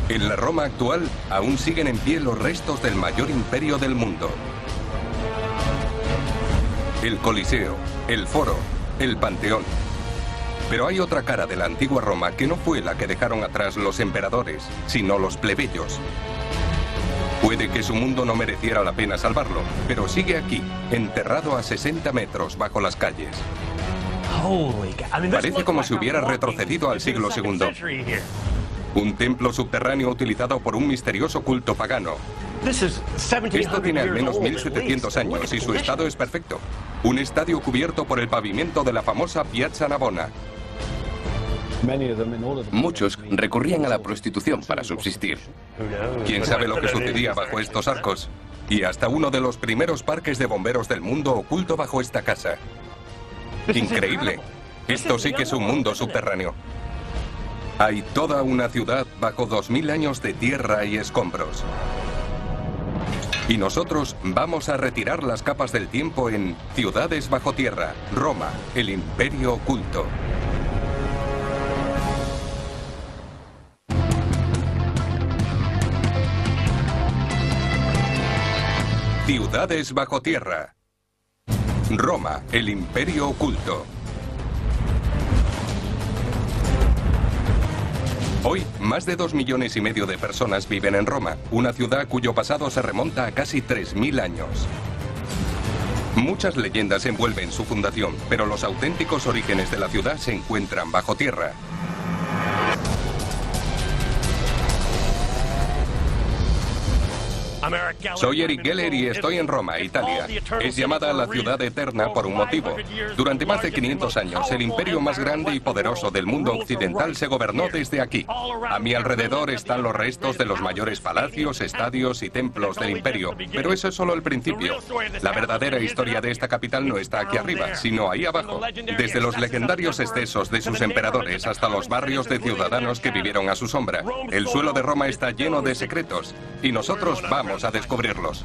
En la Roma actual aún siguen en pie los restos del mayor imperio del mundo. El Coliseo, el Foro, el Panteón. Pero hay otra cara de la antigua Roma que no fue la que dejaron atrás los emperadores, sino los plebeyos. Puede que su mundo no mereciera la pena salvarlo, pero sigue aquí, enterrado a 60 metros bajo las calles. Parece como si hubiera retrocedido al siglo II. Un templo subterráneo utilizado por un misterioso culto pagano. Esto tiene al menos 1700 años y su estado es perfecto. Un estadio cubierto por el pavimento de la famosa Piazza Navona. Muchos recurrían a la prostitución para subsistir. ¿Quién sabe lo que sucedía bajo estos arcos? Y hasta uno de los primeros parques de bomberos del mundo oculto bajo esta casa. Increíble. Esto sí que es un mundo subterráneo. Hay toda una ciudad bajo 2000 años de tierra y escombros. Y nosotros vamos a retirar las capas del tiempo en Ciudades bajo tierra, Roma, el imperio oculto. Ciudades bajo tierra. Roma, el imperio oculto. Hoy, más de 2,5 millones de personas viven en Roma, una ciudad cuyo pasado se remonta a casi 3000 años. Muchas leyendas envuelven su fundación, pero los auténticos orígenes de la ciudad se encuentran bajo tierra. Soy Eric Geller y estoy en Roma, Italia. Es llamada la ciudad eterna por un motivo. Durante más de 500 años, el imperio más grande y poderoso del mundo occidental se gobernó desde aquí. A mi alrededor están los restos de los mayores palacios, estadios y templos del imperio, pero eso es solo el principio. La verdadera historia de esta capital no está aquí arriba, sino ahí abajo. Desde los legendarios excesos de sus emperadores hasta los barrios de ciudadanos que vivieron a su sombra. El suelo de Roma está lleno de secretos, y nosotros vamos a descubrirlos.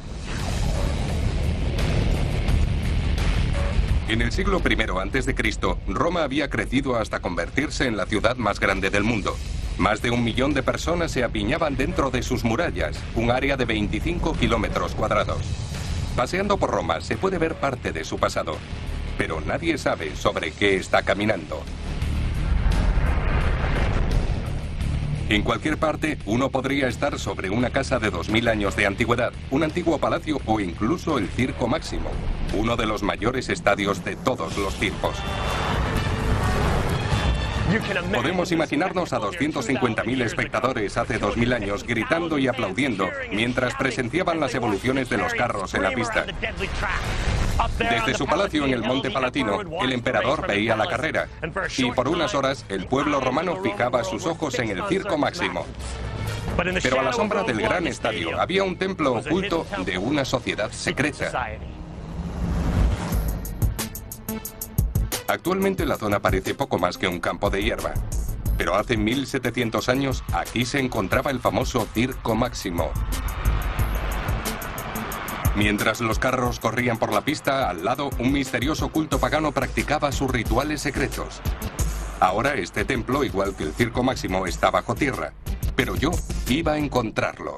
En el siglo I a.C., Roma había crecido hasta convertirse en la ciudad más grande del mundo. Más de 1 millón de personas se apiñaban dentro de sus murallas, un área de 25 kilómetros cuadrados. Paseando por Roma se puede ver parte de su pasado, pero nadie sabe sobre qué está caminando. En cualquier parte, uno podría estar sobre una casa de 2000 años de antigüedad, un antiguo palacio o incluso el Circo Máximo, uno de los mayores estadios de todos los tiempos. Podemos imaginarnos a 250.000 espectadores hace 2000 años gritando y aplaudiendo mientras presenciaban las evoluciones de los carros en la pista. Desde su palacio en el Monte Palatino, el emperador veía la carrera, y por unas horas el pueblo romano fijaba sus ojos en el Circo Máximo. Pero a la sombra del gran estadio había un templo oculto de una sociedad secreta. Actualmente la zona parece poco más que un campo de hierba, pero hace 1700 años aquí se encontraba el famoso Circo Máximo. Mientras los carros corrían por la pista, al lado, un misterioso culto pagano practicaba sus rituales secretos. Ahora este templo, igual que el Circo Máximo, está bajo tierra, pero yo iba a encontrarlo.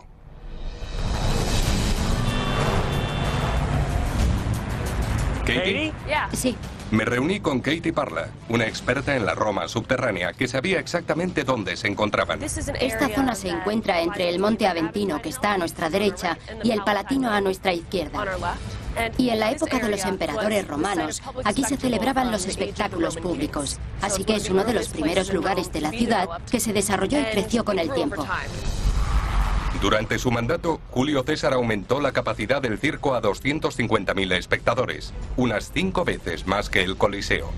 ¿Katie? Sí. Me reuní con Katie Parla, una experta en la Roma subterránea que sabía exactamente dónde se encontraban. Esta zona se encuentra entre el Monte Aventino, que está a nuestra derecha, y el Palatino a nuestra izquierda. Y en la época de los emperadores romanos, aquí se celebraban los espectáculos públicos. Así que es uno de los primeros lugares de la ciudad que se desarrolló y creció con el tiempo. Durante su mandato, Julio César aumentó la capacidad del circo a 250.000 espectadores, unas 5 veces más que el Coliseo.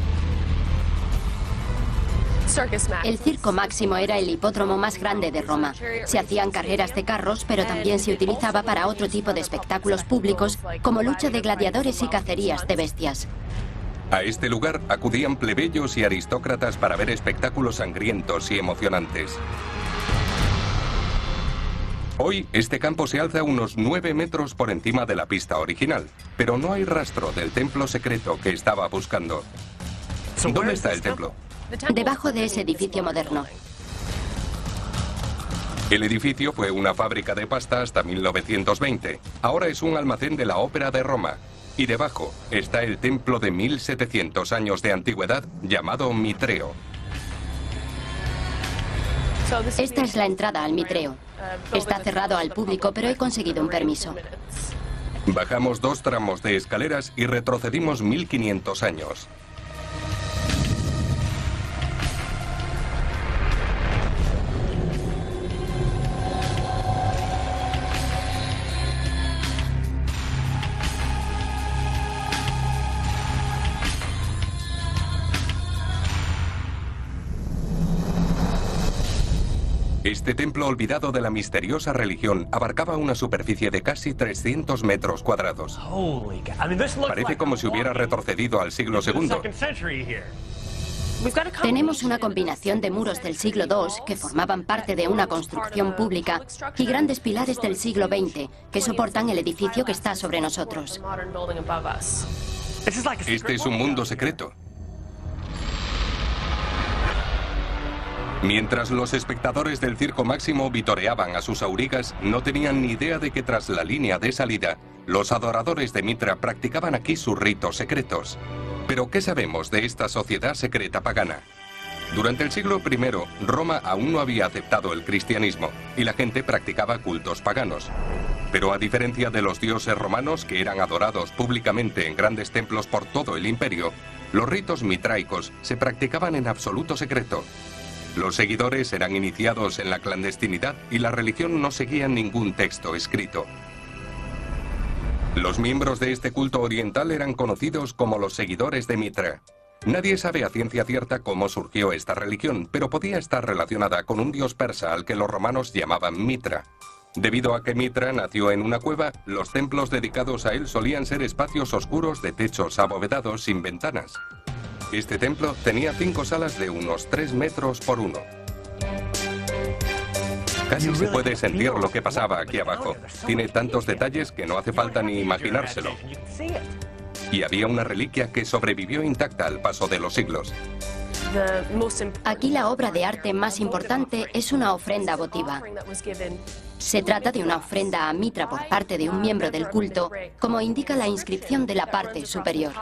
El Circo Máximo era el hipódromo más grande de Roma. Se hacían carreras de carros, pero también se utilizaba para otro tipo de espectáculos públicos, como lucha de gladiadores y cacerías de bestias. A este lugar acudían plebeyos y aristócratas para ver espectáculos sangrientos y emocionantes. Hoy, este campo se alza unos 9 metros por encima de la pista original, pero no hay rastro del templo secreto que estaba buscando. ¿Dónde está el templo? Debajo de ese edificio moderno. El edificio fue una fábrica de pasta hasta 1920. Ahora es un almacén de la Ópera de Roma. Y debajo está el templo de 1700 años de antigüedad llamado Mitreo. Esta es la entrada al Mitreo. Está cerrado al público, pero he conseguido un permiso. Bajamos 2 tramos de escaleras y retrocedimos 1500 años. Este templo olvidado de la misteriosa religión abarcaba una superficie de casi 300 metros cuadrados. Parece como si hubiera retrocedido al siglo II. Tenemos una combinación de muros del siglo II que formaban parte de una construcción pública y grandes pilares del siglo XX que soportan el edificio que está sobre nosotros. Este es un mundo secreto. Mientras los espectadores del Circo Máximo vitoreaban a sus aurigas, no tenían ni idea de que tras la línea de salida, los adoradores de Mitra practicaban aquí sus ritos secretos. Pero ¿qué sabemos de esta sociedad secreta pagana? Durante el siglo I, Roma aún no había aceptado el cristianismo y la gente practicaba cultos paganos. Pero a diferencia de los dioses romanos que eran adorados públicamente en grandes templos por todo el imperio, los ritos mitraicos se practicaban en absoluto secreto. Los seguidores eran iniciados en la clandestinidad y la religión no seguía ningún texto escrito. Los miembros de este culto oriental eran conocidos como los seguidores de Mitra. Nadie sabe a ciencia cierta cómo surgió esta religión, pero podía estar relacionada con un dios persa al que los romanos llamaban Mitra. Debido a que Mitra nació en una cueva, los templos dedicados a él solían ser espacios oscuros de techos abovedados sin ventanas. Este templo tenía 5 salas de unos 3 metros por 1. Casi se puede sentir lo que pasaba aquí abajo. Tiene tantos detalles que no hace falta ni imaginárselo. Y había una reliquia que sobrevivió intacta al paso de los siglos. Aquí la obra de arte más importante es una ofrenda votiva. Se trata de una ofrenda a Mitra por parte de un miembro del culto, como indica la inscripción de la parte superior.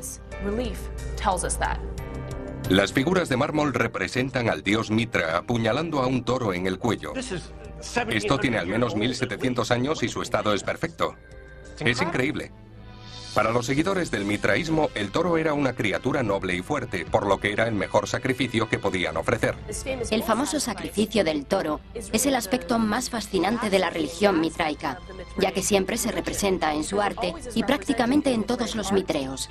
Las figuras de mármol representan al dios Mitra apuñalando a un toro en el cuello. Esto tiene al menos 1700 años y su estado es perfecto. Es increíble. Para los seguidores del mitraísmo, el toro era una criatura noble y fuerte, por lo que era el mejor sacrificio que podían ofrecer. El famoso sacrificio del toro es el aspecto más fascinante de la religión mitraica, ya que siempre se representa en su arte y prácticamente en todos los mitreos.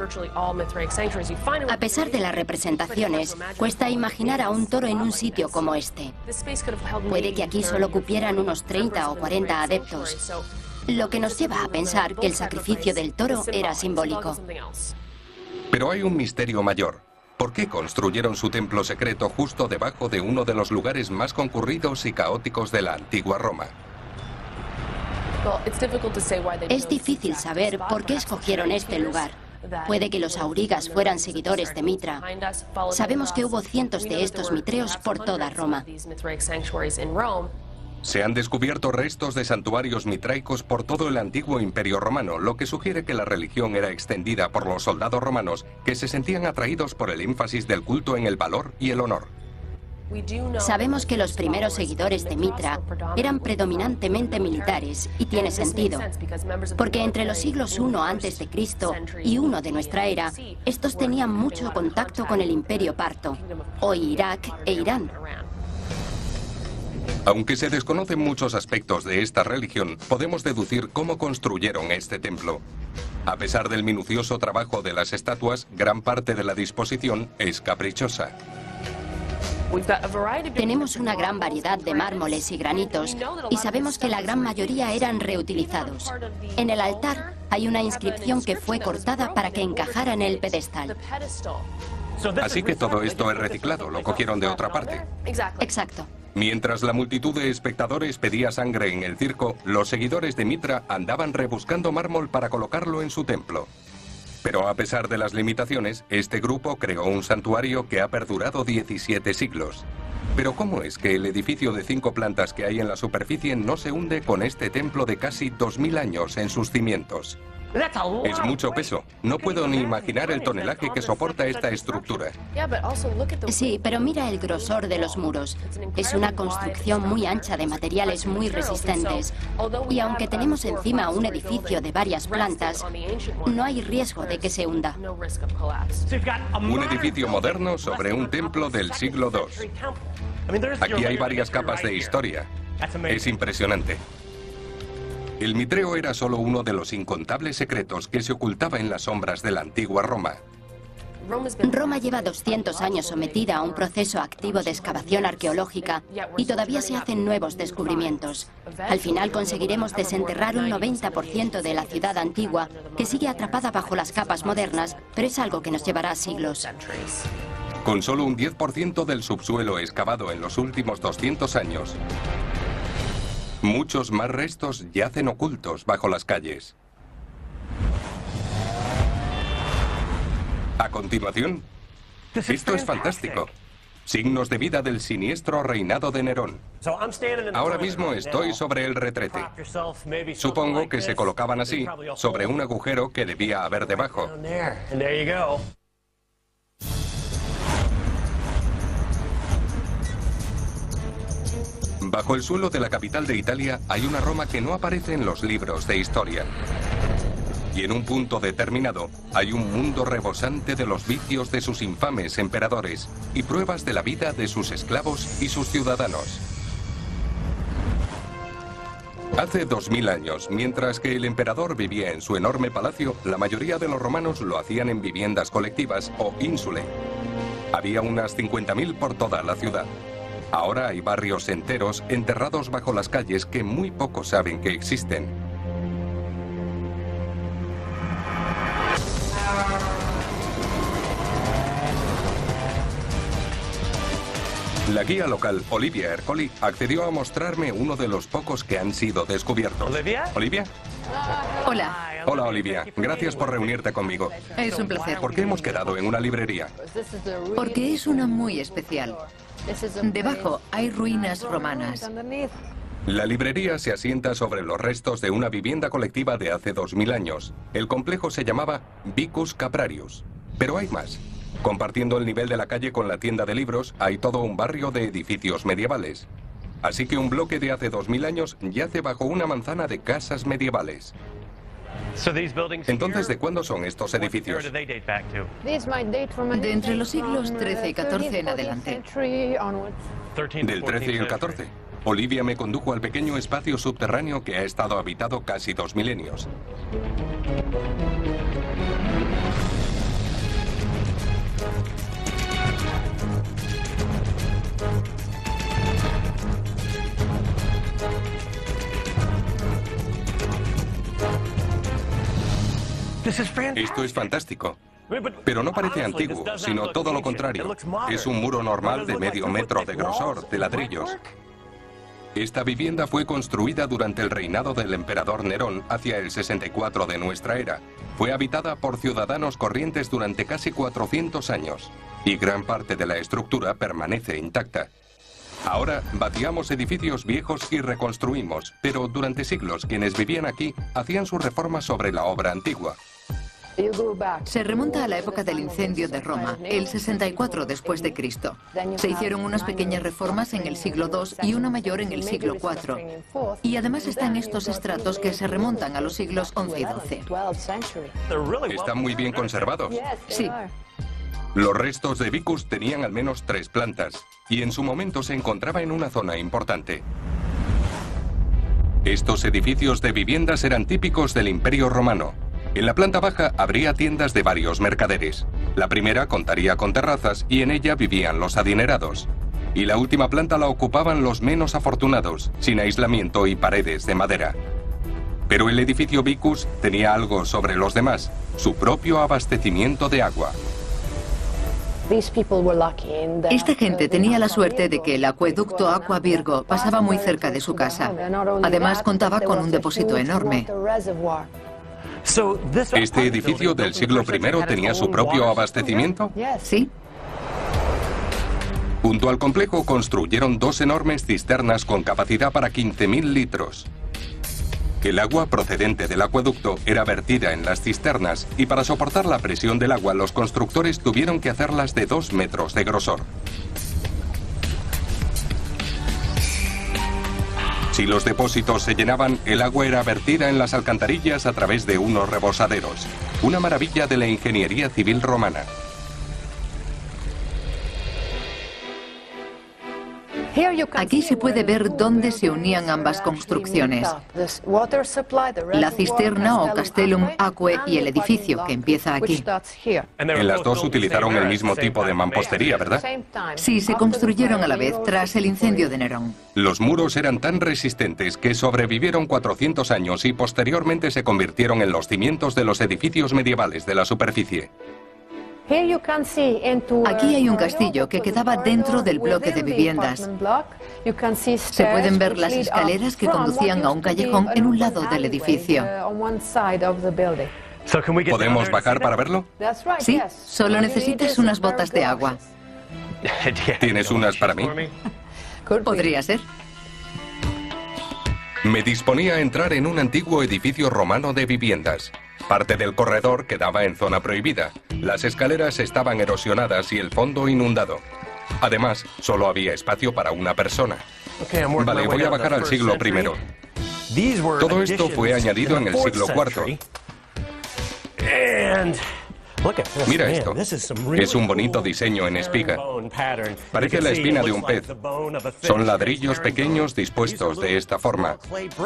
A pesar de las representaciones, cuesta imaginar a un toro en un sitio como este. Puede que aquí solo cupieran unos 30 o 40 adeptos. Lo que nos lleva a pensar que el sacrificio del toro era simbólico. Pero hay un misterio mayor. ¿Por qué construyeron su templo secreto justo debajo de uno de los lugares más concurridos y caóticos de la antigua Roma? Es difícil saber por qué escogieron este lugar. Puede que los aurigas fueran seguidores de Mitra. Sabemos que hubo cientos de estos mitreos por toda Roma. Se han descubierto restos de santuarios mitraicos por todo el antiguo imperio romano, lo que sugiere que la religión era extendida por los soldados romanos que se sentían atraídos por el énfasis del culto en el valor y el honor. Sabemos que los primeros seguidores de Mitra eran predominantemente militares, y tiene sentido, porque entre los siglos I a.C. y I de nuestra era, estos tenían mucho contacto con el imperio parto, hoy Irak e Irán. Aunque se desconocen muchos aspectos de esta religión, podemos deducir cómo construyeron este templo. A pesar del minucioso trabajo de las estatuas, gran parte de la disposición es caprichosa. Tenemos una gran variedad de mármoles y granitos, y sabemos que la gran mayoría eran reutilizados. En el altar hay una inscripción que fue cortada para que encajara en el pedestal. Así que todo esto es reciclado, lo cogieron de otra parte. Exacto. Mientras la multitud de espectadores pedía sangre en el circo, los seguidores de Mitra andaban rebuscando mármol para colocarlo en su templo. Pero a pesar de las limitaciones, este grupo creó un santuario que ha perdurado 17 siglos. Pero ¿cómo es que el edificio de 5 plantas que hay en la superficie no se hunde con este templo de casi 2000 años en sus cimientos? Es mucho peso. No puedo ni imaginar el tonelaje que soporta esta estructura. Sí, pero mira el grosor de los muros. Es una construcción muy ancha de materiales muy resistentes. Y aunque tenemos encima un edificio de varias plantas, no hay riesgo de que se hunda. Un edificio moderno sobre un templo del siglo II. Aquí hay varias capas de historia. Es impresionante. El Mitreo era solo uno de los incontables secretos que se ocultaba en las sombras de la antigua Roma. Roma lleva 200 años sometida a un proceso activo de excavación arqueológica y todavía se hacen nuevos descubrimientos. Al final conseguiremos desenterrar un 90% de la ciudad antigua que sigue atrapada bajo las capas modernas, pero es algo que nos llevará siglos. Con solo un 10% del subsuelo excavado en los últimos 200 años, muchos más restos yacen ocultos bajo las calles. A continuación, esto es fantástico. Signos de vida del siniestro reinado de Nerón. Ahora mismo estoy sobre el retrete. Supongo que se colocaban así, sobre un agujero que debía haber debajo. Bajo el suelo de la capital de Italia hay una Roma que no aparece en los libros de historia. Y en un punto determinado hay un mundo rebosante de los vicios de sus infames emperadores y pruebas de la vida de sus esclavos y sus ciudadanos. Hace 2000 años, mientras que el emperador vivía en su enorme palacio, la mayoría de los romanos lo hacían en viviendas colectivas o insulae. Había unas 50.000 por toda la ciudad. Ahora hay barrios enteros enterrados bajo las calles que muy pocos saben que existen. La guía local, Olivia Ercoli, accedió a mostrarme uno de los pocos que han sido descubiertos. ¿Olivia? ¿Olivia? Hola. Hola, Olivia. Gracias por reunirte conmigo. Es un placer. ¿Por qué hemos quedado en una librería? Porque es una muy especial. Debajo hay ruinas romanas. La librería se asienta sobre los restos de una vivienda colectiva de hace 2000 años. El complejo se llamaba Vicus Caprarius. Pero hay más. Compartiendo el nivel de la calle con la tienda de libros, hay todo un barrio de edificios medievales. Así que un bloque de hace 2000 años yace bajo una manzana de casas medievales. Entonces, ¿de cuándo son estos edificios? De entre los siglos XIII y XIV en adelante. Del 13 y el 14. Olivia me condujo al pequeño espacio subterráneo que ha estado habitado casi 2 milenios. Esto es fantástico. Pero no parece antiguo, sino todo lo contrario. Es un muro normal de medio metro de grosor, de ladrillos. Esta vivienda fue construida durante el reinado del emperador Nerón hacia el 64 de nuestra era. Fue habitada por ciudadanos corrientes durante casi 400 años. Y gran parte de la estructura permanece intacta. Ahora vaciamos edificios viejos y reconstruimos, pero durante siglos quienes vivían aquí hacían sus reformas sobre la obra antigua. Se remonta a la época del incendio de Roma, el 64 después de Cristo. Se hicieron unas pequeñas reformas en el siglo II y una mayor en el siglo IV. Y además están estos estratos que se remontan a los siglos XI y XII. Están muy bien conservados. Sí. Los restos de Vicus tenían al menos 3 plantas y en su momento se encontraba en una zona importante. Estos edificios de viviendas eran típicos del Imperio Romano. En la planta baja habría tiendas de varios mercaderes. La primera contaría con terrazas y en ella vivían los adinerados. Y la última planta la ocupaban los menos afortunados, sin aislamiento y paredes de madera. Pero el edificio Vicus tenía algo sobre los demás, su propio abastecimiento de agua. Esta gente tenía la suerte de que el acueducto Aqua Virgo pasaba muy cerca de su casa. Además contaba con un depósito enorme. ¿Este edificio del siglo I tenía su propio abastecimiento? Sí. Junto al complejo construyeron 2 enormes cisternas con capacidad para 15.000 litros. El agua procedente del acueducto era vertida en las cisternas y para soportar la presión del agua los constructores tuvieron que hacerlas de 2 metros de grosor. Si los depósitos se llenaban, el agua era vertida en las alcantarillas a través de unos rebosaderos. Una maravilla de la ingeniería civil romana. Aquí se puede ver dónde se unían ambas construcciones. La cisterna o Castellum Aquae y el edificio, que empieza aquí. En las dos utilizaron el mismo tipo de mampostería, ¿verdad? Sí, se construyeron a la vez tras el incendio de Nerón. Los muros eran tan resistentes que sobrevivieron 400 años y posteriormente se convirtieron en los cimientos de los edificios medievales de la superficie. Aquí hay un castillo que quedaba dentro del bloque de viviendas. Se pueden ver las escaleras que conducían a un callejón en un lado del edificio. ¿Podemos bajar para verlo? Sí, solo necesitas unas botas de agua. ¿Tienes unas para mí? Podría ser. Me disponía a entrar en un antiguo edificio romano de viviendas. Parte del corredor quedaba en zona prohibida. Las escaleras estaban erosionadas y el fondo inundado. Además, solo había espacio para una persona. Vale, voy a bajar al siglo I. Todo esto fue añadido en el siglo IV. Mira esto. Es un bonito diseño en espiga. Parece la espina de un pez. Son ladrillos pequeños dispuestos de esta forma.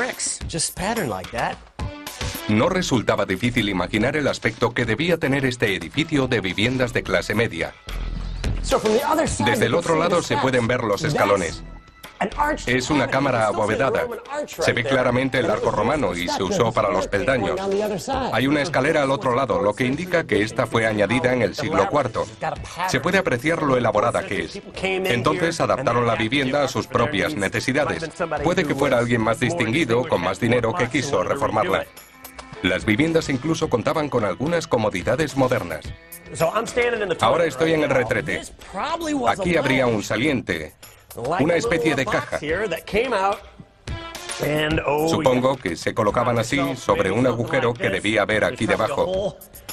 No resultaba difícil imaginar el aspecto que debía tener este edificio de viviendas de clase media. Desde el otro lado se pueden ver los escalones. Es una cámara abovedada. Se ve claramente el arco romano y se usó para los peldaños. Hay una escalera al otro lado, lo que indica que esta fue añadida en el siglo IV. Se puede apreciar lo elaborada que es. Entonces adaptaron la vivienda a sus propias necesidades. Puede que fuera alguien más distinguido, con más dinero, que quiso reformarla. Las viviendas incluso contaban con algunas comodidades modernas. Ahora estoy en el retrete. Aquí habría un saliente, una especie de caja. Supongo que se colocaban así sobre un agujero que debía haber aquí debajo.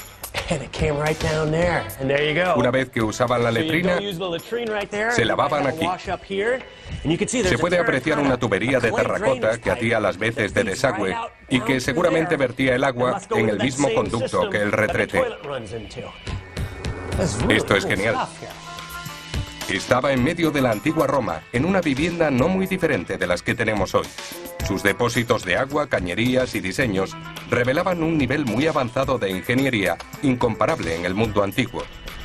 Una vez que usaban la letrina, se lavaban aquí. Se puede apreciar una tubería de terracota que hacía las veces de desagüe y que seguramente vertía el agua en el mismo conducto que el retrete. Esto es genial. Estaba en medio de la antigua Roma, en una vivienda no muy diferente de las que tenemos hoy. Sus depósitos de agua, cañerías y diseños revelaban un nivel muy avanzado de ingeniería, incomparable en el mundo antiguo.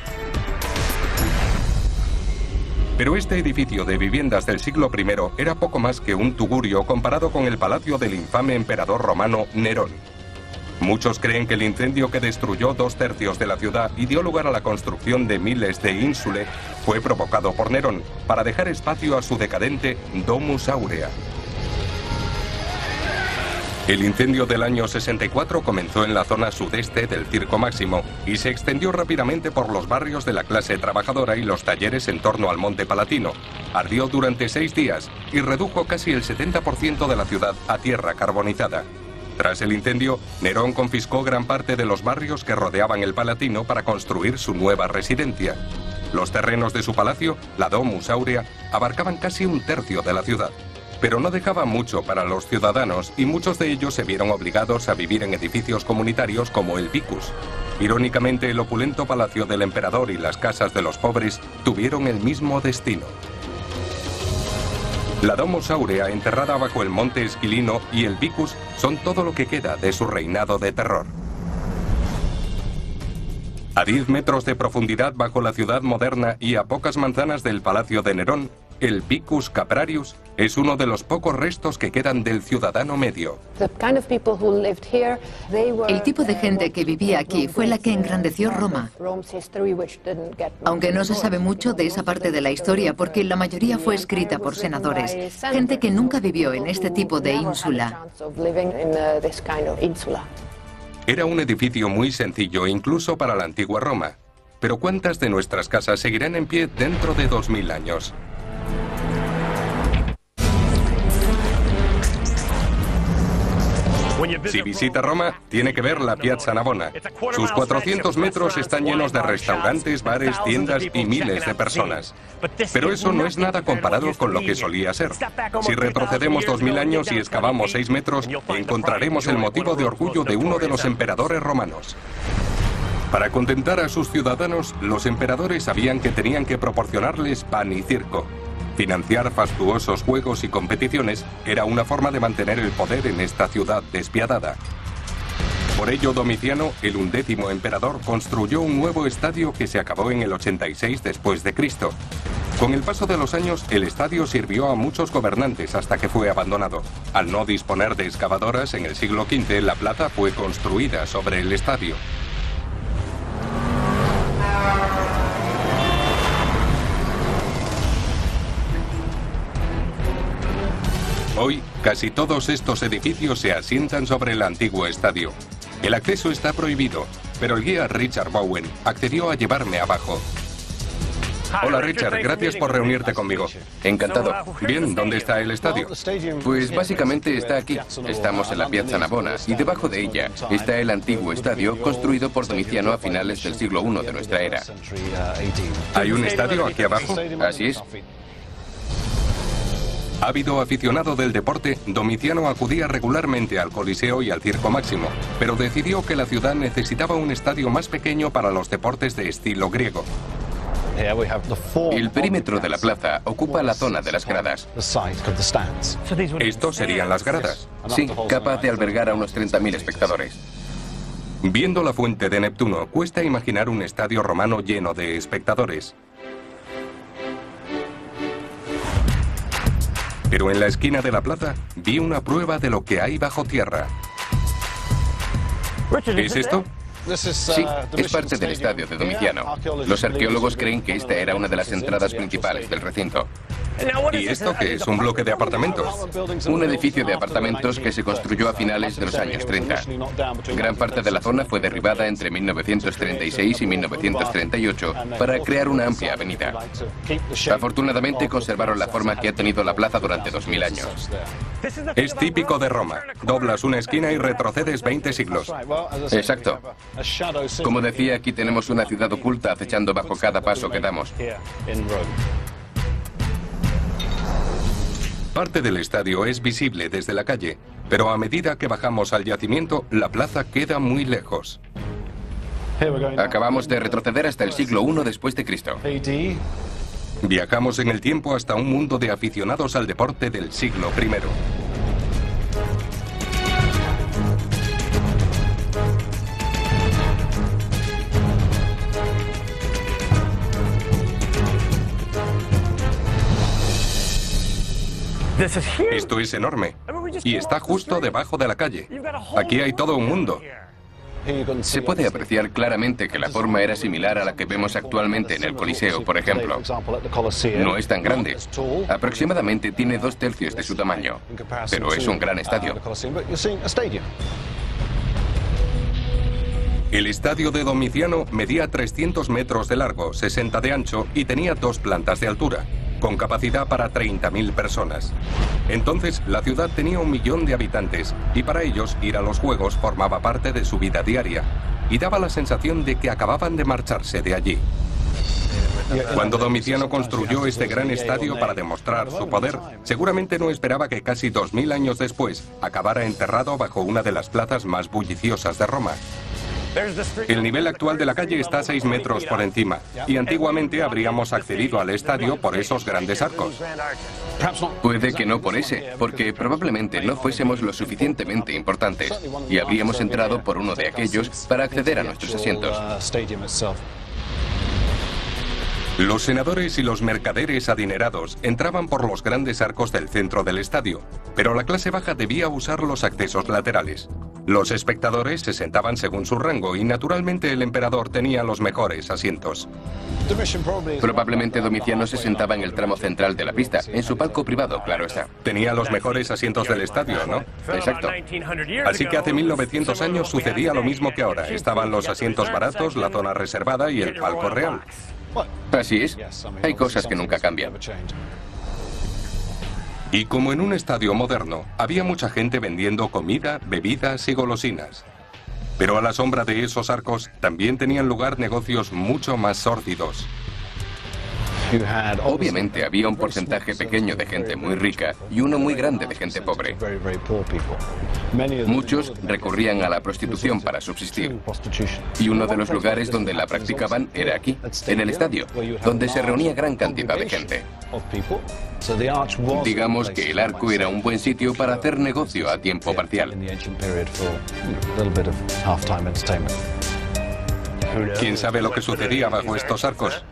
Pero este edificio de viviendas del siglo I era poco más que un tugurio comparado con el palacio del infame emperador romano Nerón. Muchos creen que el incendio que destruyó 2/3 de la ciudad y dio lugar a la construcción de miles de ínsule fue provocado por Nerón para dejar espacio a su decadente Domus Aurea. El incendio del año 64 comenzó en la zona sudeste del Circo Máximo y se extendió rápidamente por los barrios de la clase trabajadora y los talleres en torno al Monte Palatino. Ardió durante 6 días y redujo casi el 70% de la ciudad a tierra carbonizada. Tras el incendio, Nerón confiscó gran parte de los barrios que rodeaban el Palatino para construir su nueva residencia. Los terrenos de su palacio, la Domus Aurea, abarcaban casi 1/3 de la ciudad. Pero no dejaba mucho para los ciudadanos y muchos de ellos se vieron obligados a vivir en edificios comunitarios como el Vicus. Irónicamente, el opulento palacio del emperador y las casas de los pobres tuvieron el mismo destino. La Domus Aurea, enterrada bajo el monte Esquilino, y el Vicus son todo lo que queda de su reinado de terror. A 10 metros de profundidad bajo la ciudad moderna y a pocas manzanas del palacio de Nerón, el Vicus Caprarius es uno de los pocos restos que quedan del ciudadano medio. El tipo de gente que vivía aquí fue la que engrandeció Roma. Aunque no se sabe mucho de esa parte de la historia porque la mayoría fue escrita por senadores, gente que nunca vivió en este tipo de ínsula. Era un edificio muy sencillo incluso para la antigua Roma. pero ¿cuántas de nuestras casas seguirán en pie dentro de 2000 años? Si visita Roma, tiene que ver la Piazza Navona. Sus 400 metros están llenos de restaurantes, bares, tiendas y miles de personas. Pero eso no es nada comparado con lo que solía ser. Si retrocedemos 2000 años y excavamos 6 metros, encontraremos el motivo de orgullo de uno de los emperadores romanos. Para contentar a sus ciudadanos, los emperadores sabían que tenían que proporcionarles pan y circo. Financiar fastuosos juegos y competiciones era una forma de mantener el poder en esta ciudad despiadada. Por ello, Domiciano, el 11º emperador, construyó un nuevo estadio que se acabó en el 86 después de Cristo. Con el paso de los años, el estadio sirvió a muchos gobernantes hasta que fue abandonado. Al no disponer de excavadoras, en el siglo XV la plaza fue construida sobre el estadio. Hoy, casi todos estos edificios se asientan sobre el antiguo estadio. El acceso está prohibido, pero el guía Richard Bowen accedió a llevarme abajo. Hola Richard, gracias por reunirte conmigo. Encantado. Bien, ¿dónde está el estadio? Pues básicamente está aquí. Estamos en la Piazza Navona y debajo de ella está el antiguo estadio construido por Domiciano a finales del siglo I de nuestra era. ¿Hay un estadio aquí abajo? Así es. Ávido aficionado del deporte, Domiciano acudía regularmente al Coliseo y al Circo Máximo, pero decidió que la ciudad necesitaba un estadio más pequeño para los deportes de estilo griego. El perímetro de la plaza ocupa la zona de las gradas. Estos serían las gradas. Sí, capaz de albergar a unos 30.000 espectadores. Viendo la fuente de Neptuno, cuesta imaginar un estadio romano lleno de espectadores. Pero en la esquina de la plaza vi una prueba de lo que hay bajo tierra. ¿Es esto? Sí, es parte del estadio de Domiciano. Los arqueólogos creen que esta era una de las entradas principales del recinto. ¿Y esto qué es? ¿Un bloque de apartamentos? Un edificio de apartamentos que se construyó a finales de los años 30. Gran parte de la zona fue derribada entre 1936 y 1938 para crear una amplia avenida. Afortunadamente conservaron la forma que ha tenido la plaza durante 2000 años. Es típico de Roma. Doblas una esquina y retrocedes 20 siglos. Exacto. Como decía, aquí tenemos una ciudad oculta acechando bajo cada paso que damos. Parte del estadio es visible desde la calle, pero a medida que bajamos al yacimiento, la plaza queda muy lejos. Acabamos de retroceder hasta el siglo I después de Cristo. Viajamos en el tiempo hasta un mundo de aficionados al deporte del siglo I. Esto es enorme y está justo debajo de la calle. Aquí hay todo un mundo. Se puede apreciar claramente que la forma era similar a la que vemos actualmente en el Coliseo, por ejemplo. No es tan grande. Aproximadamente tiene 2/3 de su tamaño, pero es un gran estadio. El estadio de Domiciano medía 300 metros de largo, 60 de ancho y tenía 2 plantas de altura, con capacidad para 30.000 personas. Entonces, la ciudad tenía 1 millón de habitantes y para ellos ir a los juegos formaba parte de su vida diaria y daba la sensación de que acababan de marcharse de allí. Cuando Domiciano construyó este gran estadio para demostrar su poder, seguramente no esperaba que casi 2000 años después acabara enterrado bajo una de las plazas más bulliciosas de Roma. El nivel actual de la calle está a 6 metros por encima y antiguamente habríamos accedido al estadio por esos grandes arcos. Puede que no por ese, porque probablemente no fuésemos lo suficientemente importantes y habríamos entrado por uno de aquellos para acceder a nuestros asientos. Los senadores y los mercaderes adinerados entraban por los grandes arcos del centro del estadio, pero la clase baja debía usar los accesos laterales. Los espectadores se sentaban según su rango y naturalmente el emperador tenía los mejores asientos. Probablemente Domiciano se sentaba en el tramo central de la pista, en su palco privado, claro está. Tenía los mejores asientos del estadio, ¿no? Exacto. Así que hace 1900 años sucedía lo mismo que ahora. Estaban los asientos baratos, la zona reservada y el palco real. Así es. Hay cosas que nunca cambian. Y como en un estadio moderno, había mucha gente vendiendo comida, bebidas y golosinas. Pero a la sombra de esos arcos también tenían lugar negocios mucho más sórdidos. Obviamente había un porcentaje pequeño de gente muy rica y uno muy grande de gente pobre. Muchos recurrían a la prostitución para subsistir. Y uno de los lugares donde la practicaban era aquí, en el estadio, donde se reunía gran cantidad de gente. Digamos que el arco era un buen sitio para hacer negocio a tiempo parcial. ¿Quién sabe lo que sucedía bajo estos arcos?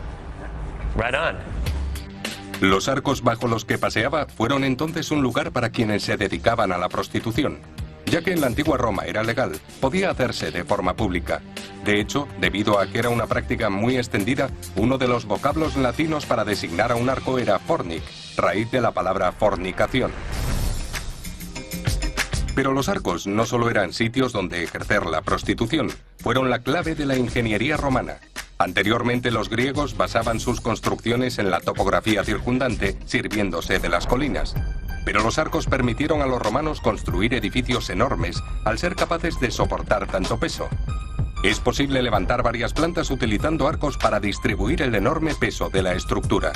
Los arcos bajo los que paseaba fueron entonces un lugar para quienes se dedicaban a la prostitución. Ya que en la antigua Roma era legal, podía hacerse de forma pública. De hecho, debido a que era una práctica muy extendida, uno de los vocablos latinos para designar a un arco era fornic, raíz de la palabra fornicación. Pero los arcos no solo eran sitios donde ejercer la prostitución, fueron la clave de la ingeniería romana. Anteriormente los griegos basaban sus construcciones en la topografía circundante, sirviéndose de las colinas. Pero los arcos permitieron a los romanos construir edificios enormes al ser capaces de soportar tanto peso. Es posible levantar varias plantas utilizando arcos para distribuir el enorme peso de la estructura.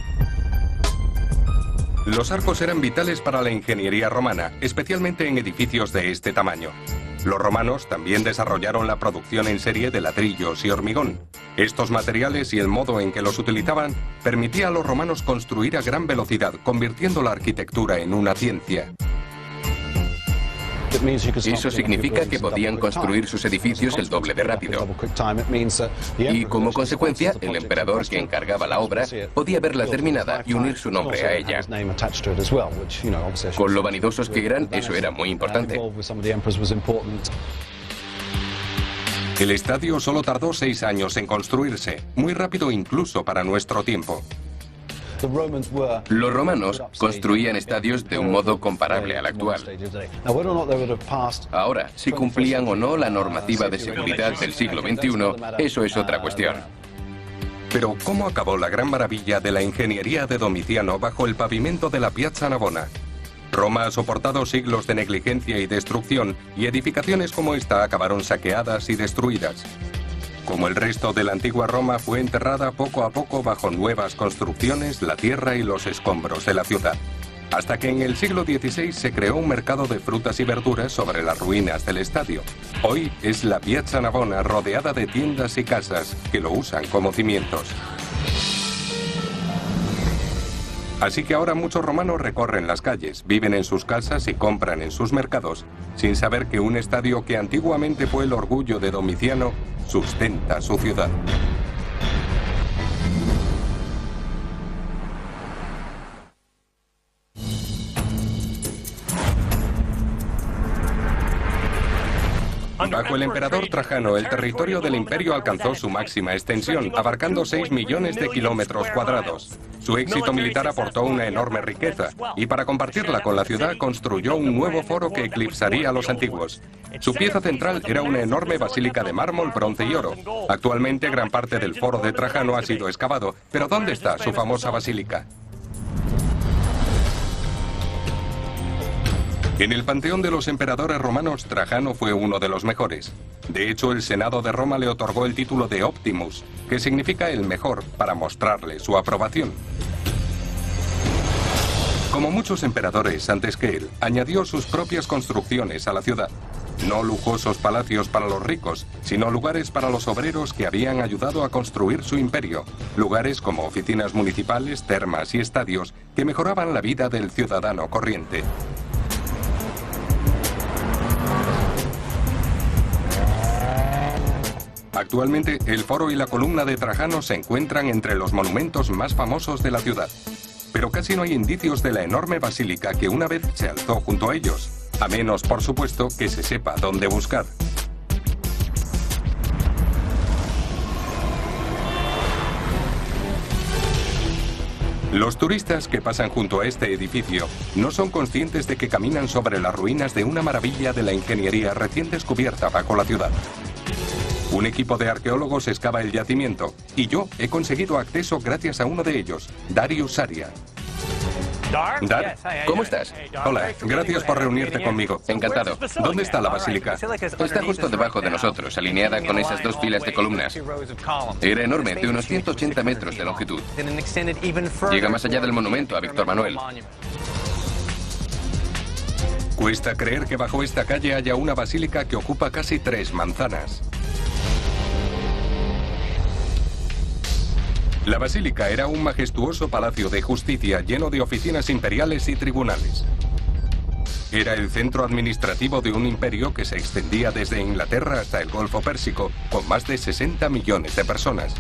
Los arcos eran vitales para la ingeniería romana, especialmente en edificios de este tamaño. Los romanos también desarrollaron la producción en serie de ladrillos y hormigón. Estos materiales y el modo en que los utilizaban permitía a los romanos construir a gran velocidad, convirtiendo la arquitectura en una ciencia. Eso significa que podían construir sus edificios el doble de rápido. Y como consecuencia, el emperador que encargaba la obra podía verla terminada y unir su nombre a ella. Con lo vanidosos que eran, eso era muy importante. El estadio solo tardó 6 años en construirse, muy rápido incluso para nuestro tiempo. Los romanos construían estadios de un modo comparable al actual. Ahora, si cumplían o no la normativa de seguridad del siglo XXI, eso es otra cuestión. Pero ¿cómo acabó la gran maravilla de la ingeniería de Domiciano bajo el pavimento de la Piazza Navona? Roma ha soportado siglos de negligencia y destrucción, y edificaciones como esta acabaron saqueadas y destruidas. Como el resto de la antigua Roma, fue enterrada poco a poco bajo nuevas construcciones, la tierra y los escombros de la ciudad. Hasta que en el siglo XVI se creó un mercado de frutas y verduras sobre las ruinas del estadio. Hoy es la Piazza Navona rodeada de tiendas y casas que lo usan como cimientos. Así que ahora muchos romanos recorren las calles, viven en sus casas y compran en sus mercados, sin saber que un estadio que antiguamente fue el orgullo de Domiciano sustenta su ciudad. Bajo el emperador Trajano, el territorio del imperio alcanzó su máxima extensión, abarcando 6 millones de kilómetros cuadrados. Su éxito militar aportó una enorme riqueza, y para compartirla con la ciudad construyó un nuevo foro que eclipsaría a los antiguos. Su pieza central era una enorme basílica de mármol, bronce y oro. Actualmente gran parte del foro de Trajano ha sido excavado, pero ¿dónde está su famosa basílica? En el panteón de los emperadores romanos, Trajano fue uno de los mejores. De hecho, el Senado de Roma le otorgó el título de Optimus, que significa el mejor, para mostrarle su aprobación. Como muchos emperadores antes que él, añadió sus propias construcciones a la ciudad. No lujosos palacios para los ricos, sino lugares para los obreros que habían ayudado a construir su imperio. Lugares como oficinas municipales, termas y estadios que mejoraban la vida del ciudadano corriente. Actualmente, el foro y la columna de Trajano se encuentran entre los monumentos más famosos de la ciudad. Pero casi no hay indicios de la enorme basílica que una vez se alzó junto a ellos. A menos, por supuesto, que se sepa dónde buscar. Los turistas que pasan junto a este edificio no son conscientes de que caminan sobre las ruinas de una maravilla de la ingeniería recién descubierta bajo la ciudad. Un equipo de arqueólogos excava el yacimiento y yo he conseguido acceso gracias a uno de ellos, Darius Saria. Dar, ¿cómo estás? Hola, gracias por reunirte conmigo. Encantado. ¿Dónde está la basílica? Está justo debajo de nosotros, alineada con esas dos filas de columnas. Era enorme, de unos 180 metros de longitud. Llega más allá del monumento a Víctor Manuel. Cuesta creer que bajo esta calle haya una basílica que ocupa casi 3 manzanas. La basílica era un majestuoso palacio de justicia lleno de oficinas imperiales y tribunales. Era el centro administrativo de un imperio que se extendía desde Inglaterra hasta el Golfo Pérsico, con más de 60 millones de personas.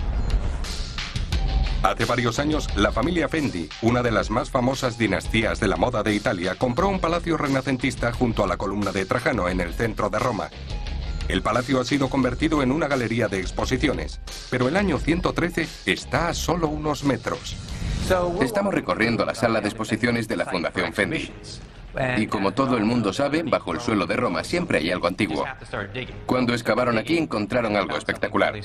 Hace varios años, la familia Fendi, una de las más famosas dinastías de la moda de Italia, compró un palacio renacentista junto a la columna de Trajano en el centro de Roma. El palacio ha sido convertido en una galería de exposiciones, pero el año 113 está a solo unos metros. Estamos recorriendo la sala de exposiciones de la Fundación Fendi. Y como todo el mundo sabe, bajo el suelo de Roma siempre hay algo antiguo. Cuando excavaron aquí encontraron algo espectacular.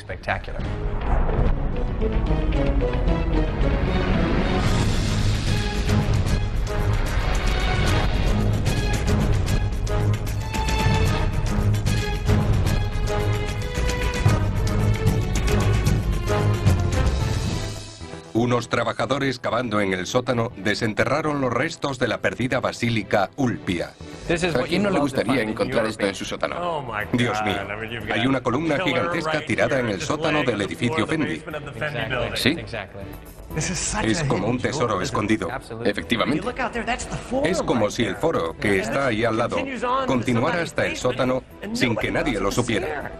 Unos trabajadores cavando en el sótano desenterraron los restos de la perdida basílica Ulpia. ¿A quién no le gustaría encontrar esto en su sótano? Dios mío, hay una columna gigantesca tirada en el sótano del edificio Fendi. ¿Sí? Es como un tesoro escondido. Efectivamente. Es como si el foro, que está ahí al lado, continuara hasta el sótano sin que nadie lo supiera.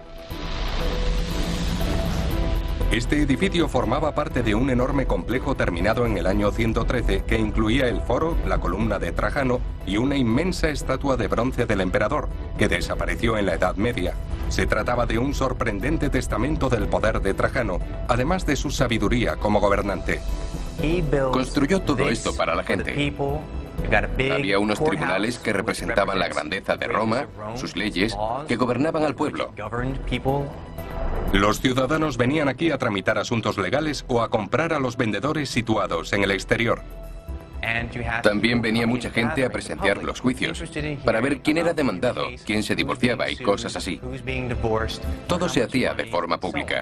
Este edificio formaba parte de un enorme complejo terminado en el año 113 que incluía el foro, la columna de Trajano y una inmensa estatua de bronce del emperador, que desapareció en la Edad Media. Se trataba de un sorprendente testamento del poder de Trajano, además de su sabiduría como gobernante. Construyó todo esto para la gente. Había unos tribunales que representaban la grandeza de Roma, sus leyes, que gobernaban al pueblo. Los ciudadanos venían aquí a tramitar asuntos legales o a comprar a los vendedores situados en el exterior. También venía mucha gente a presenciar los juicios, para ver quién era demandado, quién se divorciaba y cosas así. Todo se hacía de forma pública.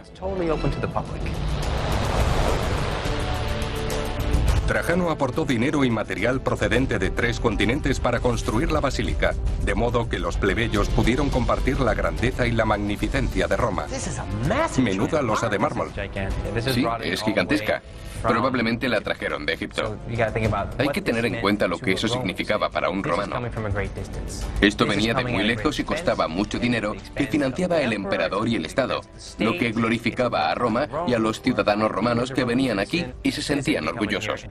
Trajano aportó dinero y material procedente de 3 continentes para construir la basílica, de modo que los plebeyos pudieron compartir la grandeza y la magnificencia de Roma. Menuda losa de mármol. Sí, es gigantesca. Probablemente la trajeron de Egipto. Hay que tener en cuenta lo que eso significaba para un romano. Esto venía de muy lejos y costaba mucho dinero que financiaba el emperador y el Estado, lo que glorificaba a Roma y a los ciudadanos romanos que venían aquí y se sentían orgullosos.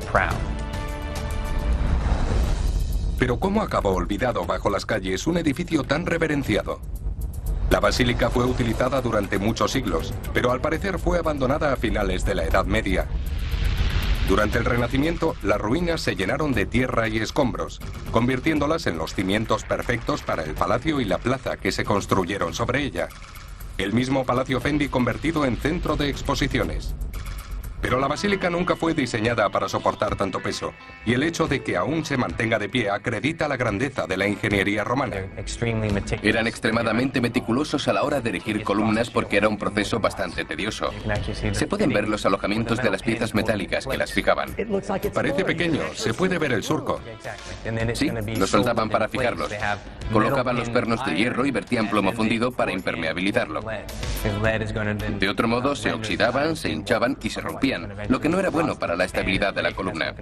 Pero ¿cómo acabó olvidado bajo las calles un edificio tan reverenciado? La basílica fue utilizada durante muchos siglos, pero al parecer fue abandonada a finales de la Edad Media. Durante el Renacimiento, las ruinas se llenaron de tierra y escombros, convirtiéndolas en los cimientos perfectos para el palacio y la plaza que se construyeron sobre ella. El mismo Palacio Fendi convertido en centro de exposiciones. Pero la basílica nunca fue diseñada para soportar tanto peso, y el hecho de que aún se mantenga de pie acredita la grandeza de la ingeniería romana. Eran extremadamente meticulosos a la hora de erigir columnas porque era un proceso bastante tedioso. Se pueden ver los alojamientos de las piezas metálicas que las fijaban. Parece pequeño, se puede ver el surco. Sí, los soldaban para fijarlos. Colocaban los pernos de hierro y vertían plomo fundido para impermeabilizarlo. De otro modo, se oxidaban, se hinchaban y se rompían, lo que no era bueno para la estabilidad de la columna.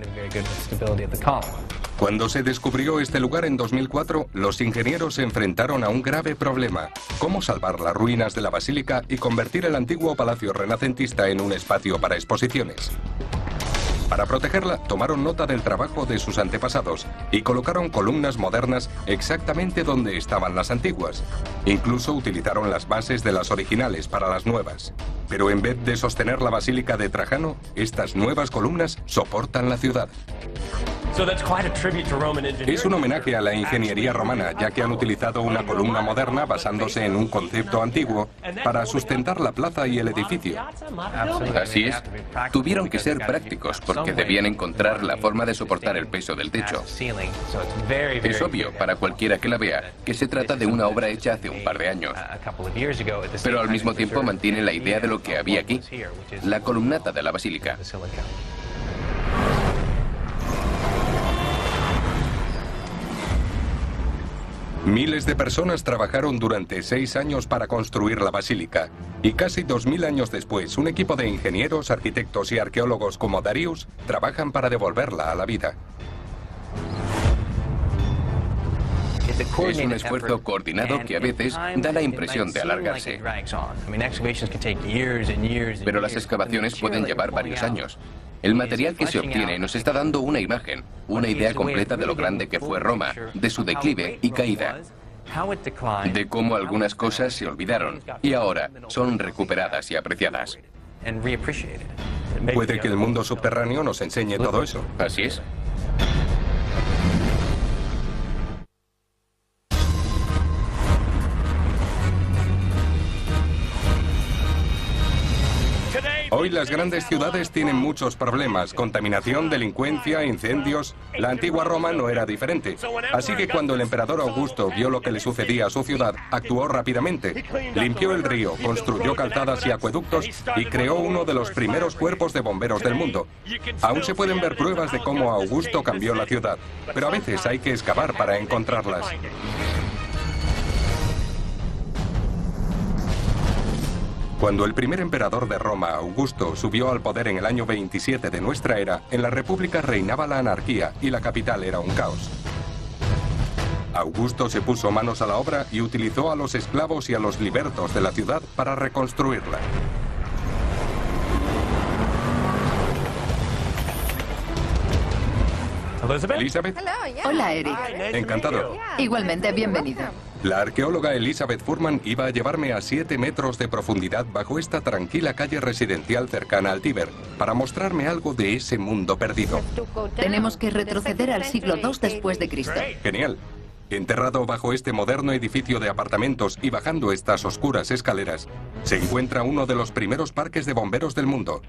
Cuando se descubrió este lugar en 2004, los ingenieros se enfrentaron a un grave problema: cómo salvar las ruinas de la basílica y convertir el antiguo palacio renacentista en un espacio para exposiciones. Para protegerla, tomaron nota del trabajo de sus antepasados y colocaron columnas modernas exactamente donde estaban las antiguas. Incluso utilizaron las bases de las originales para las nuevas. Pero en vez de sostener la basílica de Trajano, estas nuevas columnas soportan la ciudad. Es un homenaje a la ingeniería romana, ya que han utilizado una columna moderna basándose en un concepto antiguo para sustentar la plaza y el edificio. Así es. Tuvieron que ser prácticos porque debían encontrar la forma de soportar el peso del techo. Es obvio para cualquiera que la vea que se trata de una obra hecha hace un par de años. Pero al mismo tiempo mantiene la idea de lo que había aquí, la columnata de la basílica. Miles de personas trabajaron durante 6 años para construir la basílica, y casi 2000 años después, un equipo de ingenieros, arquitectos y arqueólogos como Darius trabajan para devolverla a la vida. Es un esfuerzo coordinado que a veces da la impresión de alargarse. Pero las excavaciones pueden llevar varios años. El material que se obtiene nos está dando una imagen, una idea completa de lo grande que fue Roma, de su declive y caída, de cómo algunas cosas se olvidaron y ahora son recuperadas y apreciadas. Puede que el mundo subterráneo nos enseñe todo eso. Así es. Hoy las grandes ciudades tienen muchos problemas: contaminación, delincuencia, incendios. La antigua Roma no era diferente. Así que cuando el emperador Augusto vio lo que le sucedía a su ciudad, actuó rápidamente. Limpió el río, construyó calzadas y acueductos y creó uno de los primeros cuerpos de bomberos del mundo. Aún se pueden ver pruebas de cómo Augusto cambió la ciudad, pero a veces hay que excavar para encontrarlas. Cuando el primer emperador de Roma, Augusto, subió al poder en el año 27 de nuestra era, en la República reinaba la anarquía y la capital era un caos. Augusto se puso manos a la obra y utilizó a los esclavos y a los libertos de la ciudad para reconstruirla. Elizabeth. Hola, Eric. Encantado. Igualmente, bienvenido. La arqueóloga Elizabeth Furman iba a llevarme a 7 metros de profundidad bajo esta tranquila calle residencial cercana al Tíber para mostrarme algo de ese mundo perdido. Tenemos que retroceder al siglo II después de Cristo. Genial. Enterrado bajo este moderno edificio de apartamentos y bajando estas oscuras escaleras, se encuentra uno de los primeros parques de bomberos del mundo.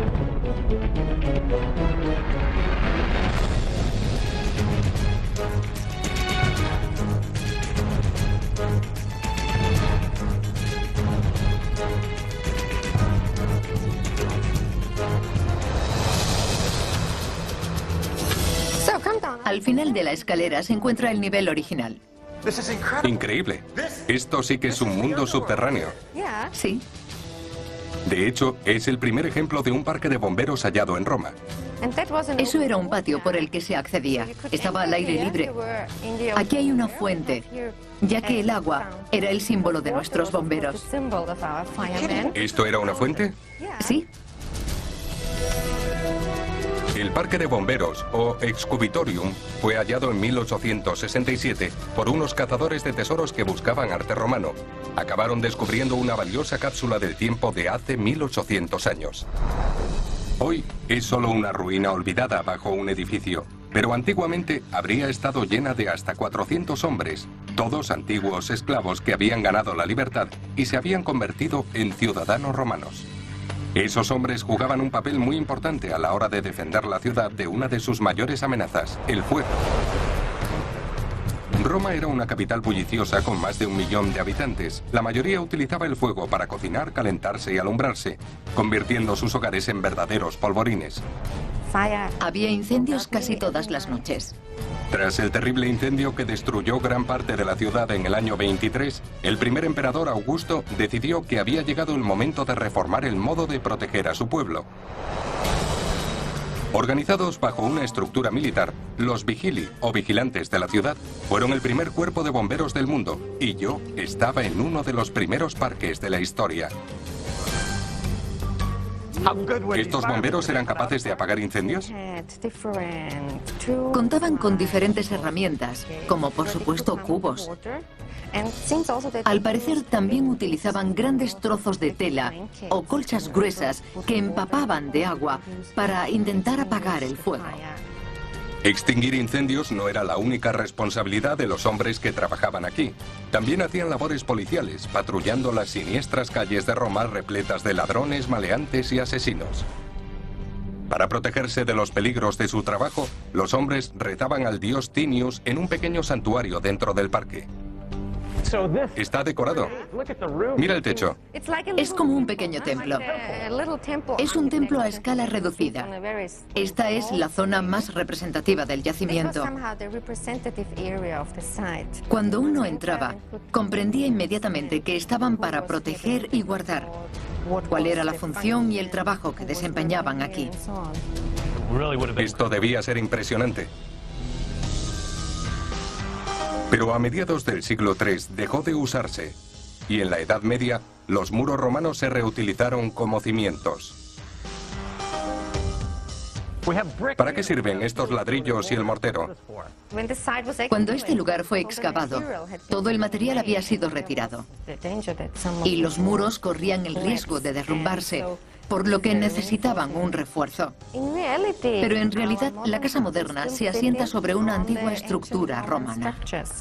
Al final de la escalera se encuentra el nivel original. Increíble. Esto sí que es un mundo subterráneo. Sí. De hecho, es el primer ejemplo de un parque de bomberos hallado en Roma. Eso era un patio por el que se accedía. Estaba al aire libre. Aquí hay una fuente, ya que el agua era el símbolo de nuestros bomberos. ¿Esto era una fuente? Sí. El Parque de Bomberos, o Excubitorium, fue hallado en 1867 por unos cazadores de tesoros que buscaban arte romano. Acabaron descubriendo una valiosa cápsula del tiempo de hace 1800 años. Hoy es solo una ruina olvidada bajo un edificio, pero antiguamente habría estado llena de hasta 400 hombres, todos antiguos esclavos que habían ganado la libertad y se habían convertido en ciudadanos romanos. Esos hombres jugaban un papel muy importante a la hora de defender la ciudad de una de sus mayores amenazas, el fuego. Roma era una capital bulliciosa con más de 1 millón de habitantes. La mayoría utilizaba el fuego para cocinar, calentarse y alumbrarse, convirtiendo sus hogares en verdaderos polvorines. Había incendios casi todas las noches. Tras el terrible incendio que destruyó gran parte de la ciudad en el año 23, el primer emperador Augusto decidió que había llegado el momento de reformar el modo de proteger a su pueblo. Organizados bajo una estructura militar, los vigili, o vigilantes de la ciudad, fueron el primer cuerpo de bomberos del mundo, y yo estaba en uno de los primeros parques de la historia. ¿Estos bomberos eran capaces de apagar incendios? Contaban con diferentes herramientas, como por supuesto cubos. Al parecer también utilizaban grandes trozos de tela o colchas gruesas que empapaban de agua para intentar apagar el fuego. Extinguir incendios no era la única responsabilidad de los hombres que trabajaban aquí. También hacían labores policiales, patrullando las siniestras calles de Roma repletas de ladrones, maleantes y asesinos. Para protegerse de los peligros de su trabajo, los hombres rezaban al dios Tinius en un pequeño santuario dentro del parque. Está decorado. Mira el techo. Es como un pequeño templo. Es un templo a escala reducida. Esta es la zona más representativa del yacimiento. Cuando uno entraba, comprendía inmediatamente que estaban para proteger y guardar. ¿Cuál era la función y el trabajo que desempeñaban aquí? Esto debía ser impresionante. Pero a mediados del siglo III dejó de usarse, y en la Edad Media los muros romanos se reutilizaron como cimientos. ¿Para qué sirven estos ladrillos y el mortero? Cuando este lugar fue excavado, todo el material había sido retirado, y los muros corrían el riesgo de derrumbarse, por lo que necesitaban un refuerzo. Pero en realidad la casa moderna se asienta sobre una antigua estructura romana.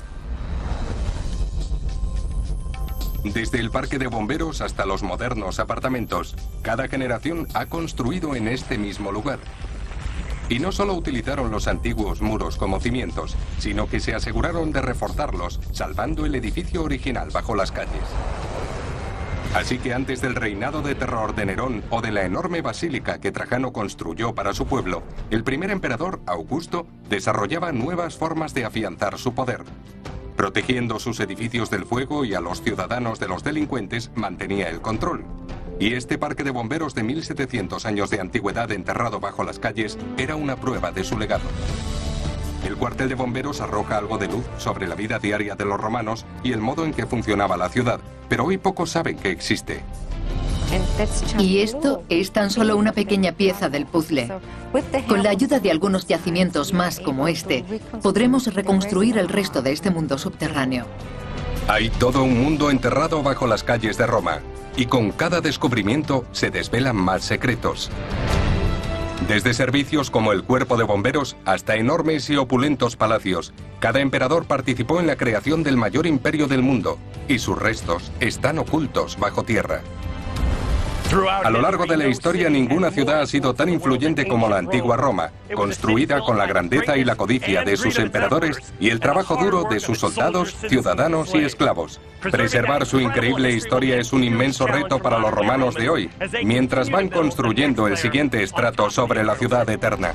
Desde el parque de bomberos hasta los modernos apartamentos, cada generación ha construido en este mismo lugar. Y no solo utilizaron los antiguos muros como cimientos, sino que se aseguraron de reforzarlos, salvando el edificio original bajo las calles. Así que antes del reinado de terror de Nerón o de la enorme basílica que Trajano construyó para su pueblo, el primer emperador, Augusto, desarrollaba nuevas formas de afianzar su poder. Protegiendo sus edificios del fuego y a los ciudadanos de los delincuentes, mantenía el control. Y este parque de bomberos de 1700 años de antigüedad enterrado bajo las calles era una prueba de su legado. El cuartel de bomberos arroja algo de luz sobre la vida diaria de los romanos y el modo en que funcionaba la ciudad, pero hoy pocos saben que existe. Y esto es tan solo una pequeña pieza del puzzle. Con la ayuda de algunos yacimientos más como este, podremos reconstruir el resto de este mundo subterráneo. Hay todo un mundo enterrado bajo las calles de Roma, y con cada descubrimiento se desvelan más secretos. Desde servicios como el cuerpo de bomberos hasta enormes y opulentos palacios, cada emperador participó en la creación del mayor imperio del mundo, y sus restos están ocultos bajo tierra. A lo largo de la historia, ninguna ciudad ha sido tan influyente como la antigua Roma, construida con la grandeza y la codicia de sus emperadores y el trabajo duro de sus soldados, ciudadanos y esclavos. Preservar su increíble historia es un inmenso reto para los romanos de hoy, mientras van construyendo el siguiente estrato sobre la ciudad eterna.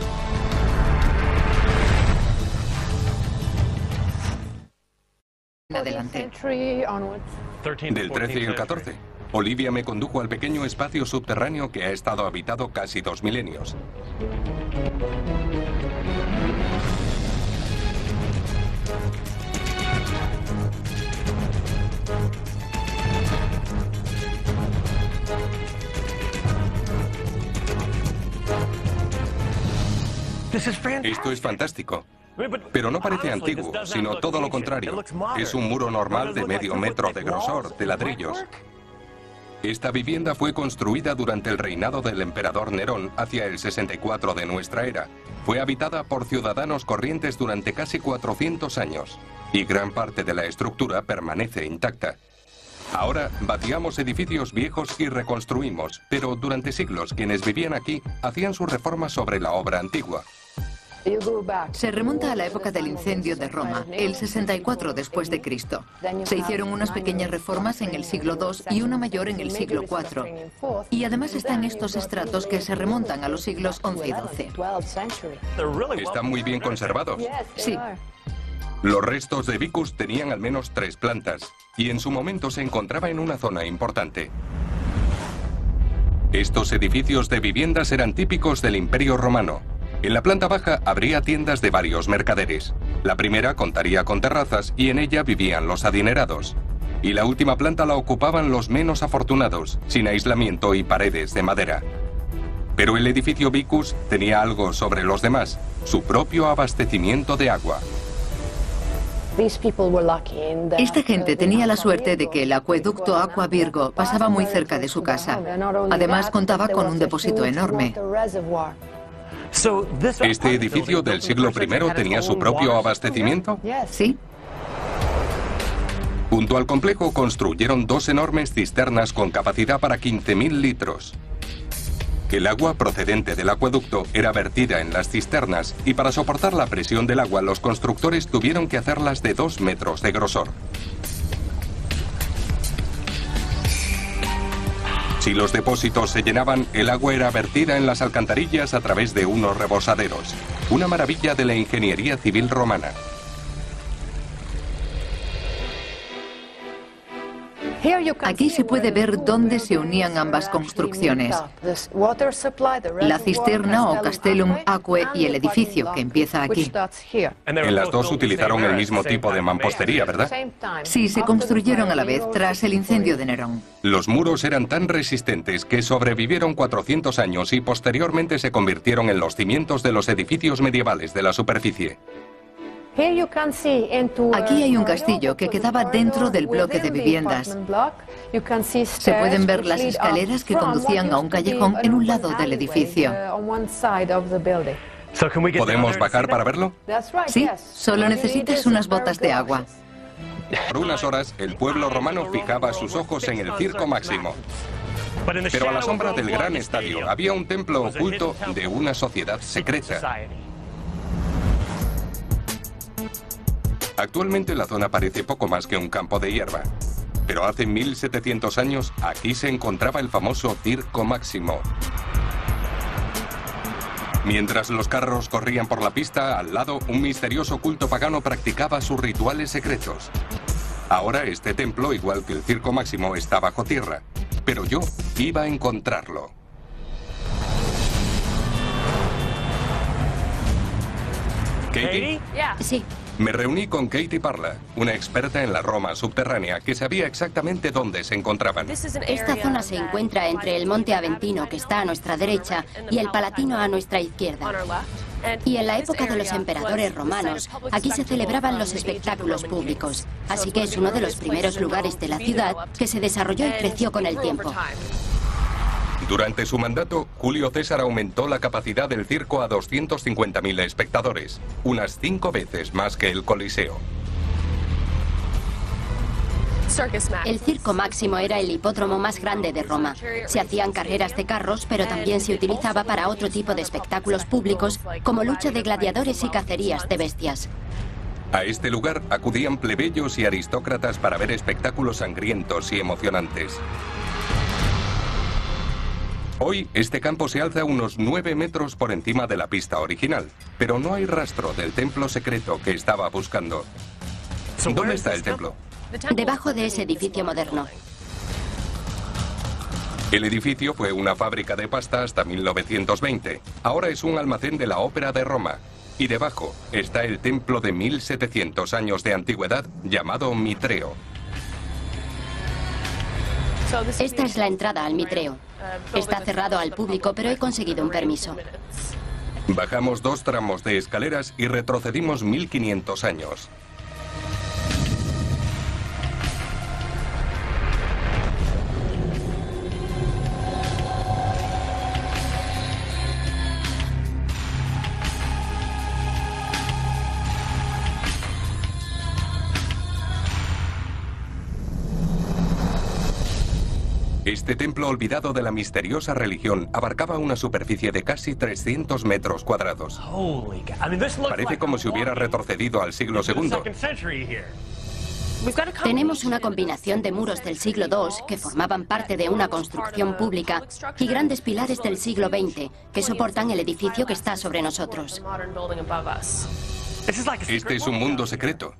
Adelante. Del 13 y el 14. Olivia me condujo al pequeño espacio subterráneo que ha estado habitado casi 2 milenios. Esto es fantástico. Pero no parece antiguo, sino todo lo contrario. Es un muro normal de medio metro de grosor, de ladrillos. Esta vivienda fue construida durante el reinado del emperador Nerón hacia el 64 de nuestra era. Fue habitada por ciudadanos corrientes durante casi 400 años, y gran parte de la estructura permanece intacta. Ahora vaciamos edificios viejos y reconstruimos, pero durante siglos quienes vivían aquí hacían sus reformas sobre la obra antigua. Se remonta a la época del incendio de Roma, el 64 después de Cristo. Se hicieron unas pequeñas reformas en el siglo II y una mayor en el siglo IV. Y además están estos estratos que se remontan a los siglos XI y XII. Están muy bien conservados. Sí. Los restos de Vicus tenían al menos 3 plantas, y en su momento se encontraba en una zona importante. Estos edificios de viviendas eran típicos del Imperio Romano. En la planta baja habría tiendas de varios mercaderes. La primera contaría con terrazas y en ella vivían los adinerados. Y la última planta la ocupaban los menos afortunados, sin aislamiento y paredes de madera. Pero el edificio Vicus tenía algo sobre los demás, su propio abastecimiento de agua. Esta gente tenía la suerte de que el acueducto Aqua Virgo pasaba muy cerca de su casa. Además, contaba con un depósito enorme. ¿Este edificio del siglo I tenía su propio abastecimiento? Sí. Junto al complejo construyeron dos enormes cisternas con capacidad para 15.000 litros. El agua procedente del acueducto era vertida en las cisternas y para soportar la presión del agua los constructores tuvieron que hacerlas de 2 metros de grosor. Si los depósitos se llenaban, el agua era vertida en las alcantarillas a través de unos rebosaderos. Una maravilla de la ingeniería civil romana. Aquí se puede ver dónde se unían ambas construcciones. La cisterna o Castellum Aquae y el edificio, que empieza aquí. En las dos utilizaron el mismo tipo de mampostería, ¿verdad? Sí, se construyeron a la vez tras el incendio de Nerón. Los muros eran tan resistentes que sobrevivieron 400 años y posteriormente se convirtieron en los cimientos de los edificios medievales de la superficie. Aquí hay un castillo que quedaba dentro del bloque de viviendas. Se pueden ver las escaleras que conducían a un callejón en un lado del edificio. ¿Podemos bajar para verlo? Sí, solo necesitas unas botas de agua. Por unas horas, el pueblo romano fijaba sus ojos en el Circo Máximo. Pero a la sombra del gran estadio había un templo oculto de una sociedad secreta. Actualmente la zona parece poco más que un campo de hierba. Pero hace 1700 años, aquí se encontraba el famoso Circo Máximo. Mientras los carros corrían por la pista, al lado, un misterioso culto pagano practicaba sus rituales secretos. Ahora este templo, igual que el Circo Máximo, está bajo tierra. Pero yo iba a encontrarlo. ¿Katie? Sí. Me reuní con Katie Parla, una experta en la Roma subterránea que sabía exactamente dónde se encontraban. Esta zona se encuentra entre el monte Aventino, que está a nuestra derecha, y el Palatino a nuestra izquierda. Y en la época de los emperadores romanos, aquí se celebraban los espectáculos públicos. Así que es uno de los primeros lugares de la ciudad que se desarrolló y creció con el tiempo. Durante su mandato, Julio César aumentó la capacidad del circo a 250.000 espectadores, unas 5 veces más que el Coliseo. El Circo Máximo era el hipódromo más grande de Roma. Se hacían carreras de carros, pero también se utilizaba para otro tipo de espectáculos públicos, como lucha de gladiadores y cacerías de bestias. A este lugar acudían plebeyos y aristócratas para ver espectáculos sangrientos y emocionantes. Hoy, este campo se alza unos 9 metros por encima de la pista original, pero no hay rastro del templo secreto que estaba buscando. ¿Dónde está el templo? Debajo de ese edificio moderno. El edificio fue una fábrica de pasta hasta 1920. Ahora es un almacén de la Ópera de Roma. Y debajo está el templo de 1700 años de antigüedad llamado Mitreo. Esta es la entrada al Mitreo. Está cerrado al público, pero he conseguido un permiso. Bajamos 2 tramos de escaleras y retrocedimos 1500 años. Este templo olvidado de la misteriosa religión abarcaba una superficie de casi 300 metros cuadrados. Parece como si hubiera retrocedido al siglo II. Tenemos una combinación de muros del siglo II, que formaban parte de una construcción pública, y grandes pilares del siglo XX, que soportan el edificio que está sobre nosotros. Este es un mundo secreto.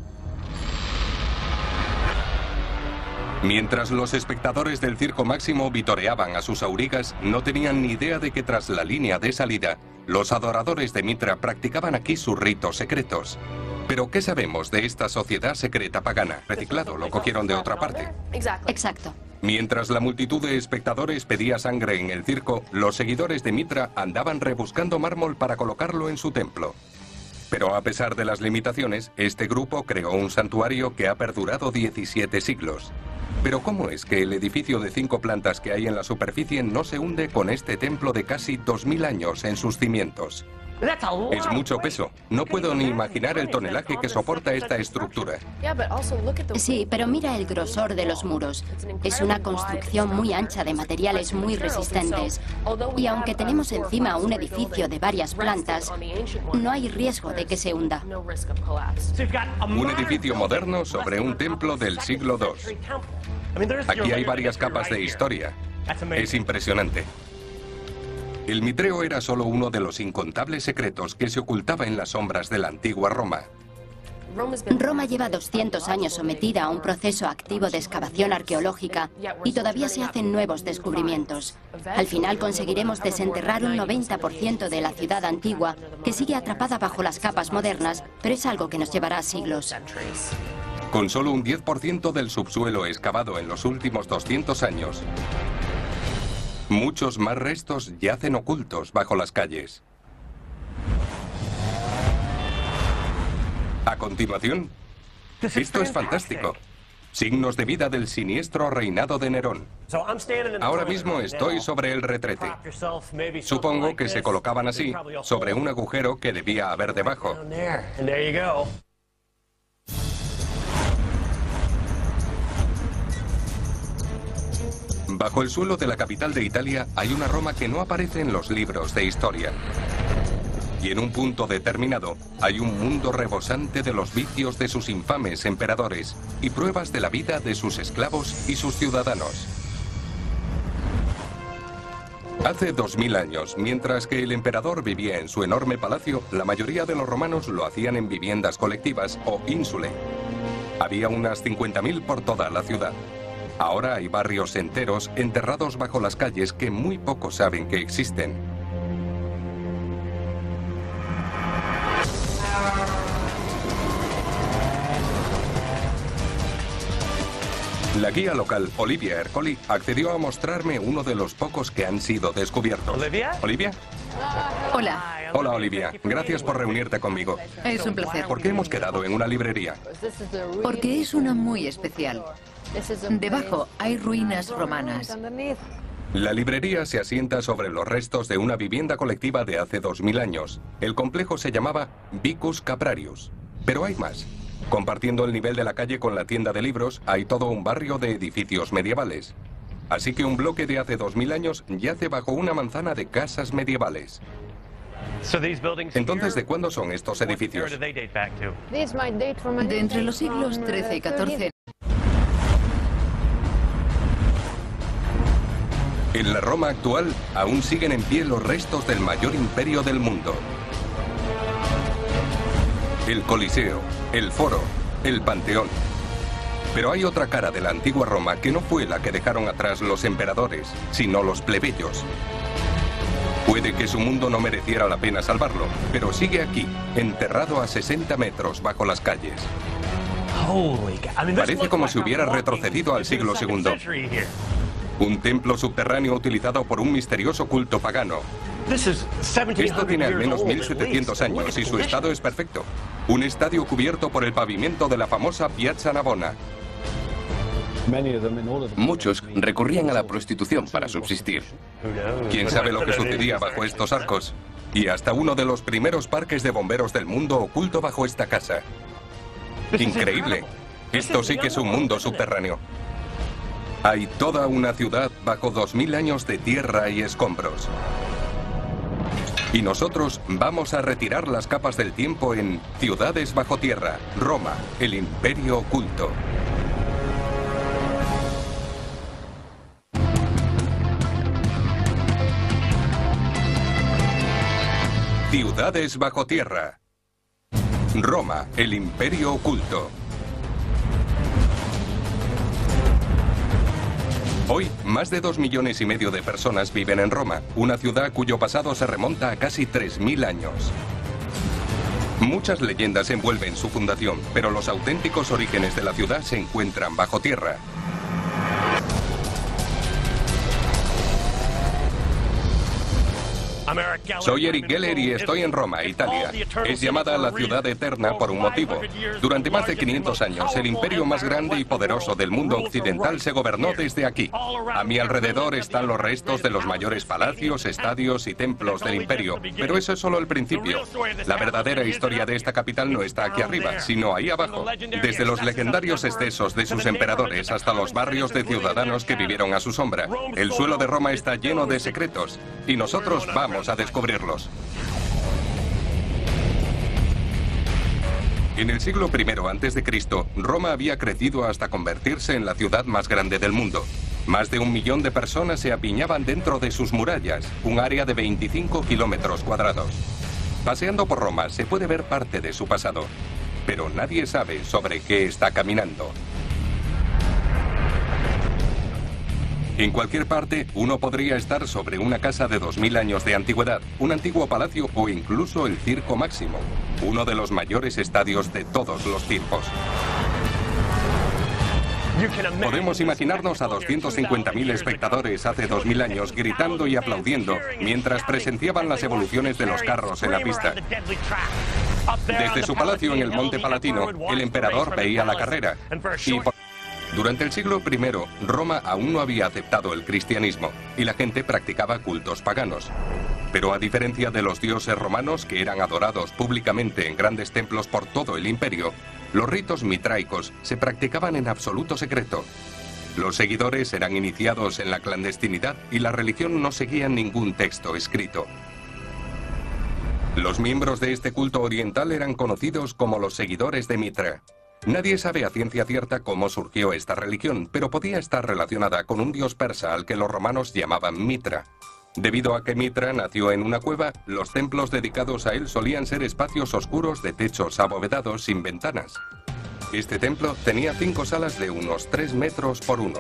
Mientras los espectadores del Circo Máximo vitoreaban a sus aurigas, no tenían ni idea de que tras la línea de salida, los adoradores de Mitra practicaban aquí sus ritos secretos. Pero ¿qué sabemos de esta sociedad secreta pagana? Reciclado, lo cogieron de otra parte. Exacto. Mientras la multitud de espectadores pedía sangre en el circo, los seguidores de Mitra andaban rebuscando mármol para colocarlo en su templo. Pero a pesar de las limitaciones, este grupo creó un santuario que ha perdurado 17 siglos. Pero ¿cómo es que el edificio de 5 plantas que hay en la superficie no se hunde con este templo de casi 2000 años en sus cimientos? Es mucho peso. No puedo ni imaginar el tonelaje que soporta esta estructura. Sí, pero mira el grosor de los muros. Es una construcción muy ancha de materiales muy resistentes. Y aunque tenemos encima un edificio de varias plantas, no hay riesgo de que se hunda. Un edificio moderno sobre un templo del siglo II. Aquí hay varias capas de historia. Es impresionante. El mitreo era solo uno de los incontables secretos que se ocultaba en las sombras de la antigua Roma. Roma lleva 200 años sometida a un proceso activo de excavación arqueológica y todavía se hacen nuevos descubrimientos. Al final conseguiremos desenterrar un 90% de la ciudad antigua que sigue atrapada bajo las capas modernas, pero es algo que nos llevará siglos. Con solo un 10% del subsuelo excavado en los últimos 200 años, muchos más restos yacen ocultos bajo las calles. A continuación, esto es fantástico. Signos de vida del siniestro reinado de Nerón. Ahora mismo estoy sobre el retrete. Supongo que se colocaban así, sobre un agujero que debía haber debajo. Bajo el suelo de la capital de Italia hay una Roma que no aparece en los libros de historia. Y en un punto determinado hay un mundo rebosante de los vicios de sus infames emperadores y pruebas de la vida de sus esclavos y sus ciudadanos. Hace 2000 años, mientras que el emperador vivía en su enorme palacio, la mayoría de los romanos lo hacían en viviendas colectivas o insulae. Había unas 50.000 por toda la ciudad. Ahora hay barrios enteros enterrados bajo las calles que muy pocos saben que existen. La guía local, Olivia Ercoli, accedió a mostrarme uno de los pocos que han sido descubiertos. ¿Olivia? ¿Olivia? Hola. Hola, Olivia. Gracias por reunirte conmigo. Es un placer. ¿Por qué hemos quedado en una librería? Porque es una muy especial. Debajo hay ruinas romanas. La librería se asienta sobre los restos de una vivienda colectiva de hace 2000 años. El complejo se llamaba Vicus Caprarius. Pero hay más. Compartiendo el nivel de la calle con la tienda de libros, hay todo un barrio de edificios medievales. Así que un bloque de hace 2000 años yace bajo una manzana de casas medievales. Entonces, ¿de cuándo son estos edificios? De entre los siglos XIII y XIV. En la Roma actual, aún siguen en pie los restos del mayor imperio del mundo. El Coliseo, el Foro, el Panteón. Pero hay otra cara de la antigua Roma que no fue la que dejaron atrás los emperadores, sino los plebeyos. Puede que su mundo no mereciera la pena salvarlo, pero sigue aquí, enterrado a 60 metros bajo las calles. Parece como si hubiera retrocedido al siglo II. Un templo subterráneo utilizado por un misterioso culto pagano. Esto tiene al menos 1700 años y su estado es perfecto. Un estadio cubierto por el pavimento de la famosa Piazza Navona. Muchos recurrían a la prostitución para subsistir. ¿Quién sabe lo que sucedía bajo estos arcos? Y hasta uno de los primeros parques de bomberos del mundo oculto bajo esta casa. Increíble. Esto sí que es un mundo subterráneo. Hay toda una ciudad bajo 2000 años de tierra y escombros. Y nosotros vamos a retirar las capas del tiempo en Ciudades bajo tierra, Roma, el imperio oculto. Ciudades bajo tierra, Roma, el imperio oculto. Hoy, más de 2,5 millones de personas viven en Roma, una ciudad cuyo pasado se remonta a casi 3000 años. Muchas leyendas envuelven su fundación, pero los auténticos orígenes de la ciudad se encuentran bajo tierra. Soy Eric Geller y estoy en Roma, Italia. Es llamada la ciudad eterna por un motivo. Durante más de 500 años, el imperio más grande y poderoso del mundo occidental se gobernó desde aquí. A mi alrededor están los restos de los mayores palacios, estadios y templos del imperio, pero eso es solo el principio. La verdadera historia de esta capital no está aquí arriba, sino ahí abajo. Desde los legendarios excesos de sus emperadores hasta los barrios de ciudadanos que vivieron a su sombra. El suelo de Roma está lleno de secretos, y nosotros vamos a descubrirlos. En el siglo I a.C., Roma había crecido hasta convertirse en la ciudad más grande del mundo. Más de 1 millón de personas se apiñaban dentro de sus murallas, un área de 25 kilómetros cuadrados. Paseando por Roma se puede ver parte de su pasado, pero nadie sabe sobre qué está caminando. En cualquier parte, uno podría estar sobre una casa de 2000 años de antigüedad, un antiguo palacio o incluso el Circo Máximo, uno de los mayores estadios de todos los tiempos. Podemos imaginarnos a 250.000 espectadores hace 2000 años gritando y aplaudiendo mientras presenciaban las evoluciones de los carros en la pista. Desde su palacio en el Monte Palatino, el emperador veía la carrera. Durante el siglo I, Roma aún no había aceptado el cristianismo y la gente practicaba cultos paganos. Pero a diferencia de los dioses romanos que eran adorados públicamente en grandes templos por todo el imperio, los ritos mitraicos se practicaban en absoluto secreto. Los seguidores eran iniciados en la clandestinidad y la religión no seguía ningún texto escrito. Los miembros de este culto oriental eran conocidos como los seguidores de Mitra. Nadie sabe a ciencia cierta cómo surgió esta religión, pero podía estar relacionada con un dios persa al que los romanos llamaban Mitra. Debido a que Mitra nació en una cueva, los templos dedicados a él solían ser espacios oscuros de techos abovedados sin ventanas. Este templo tenía 5 salas de unos 3 metros por 1.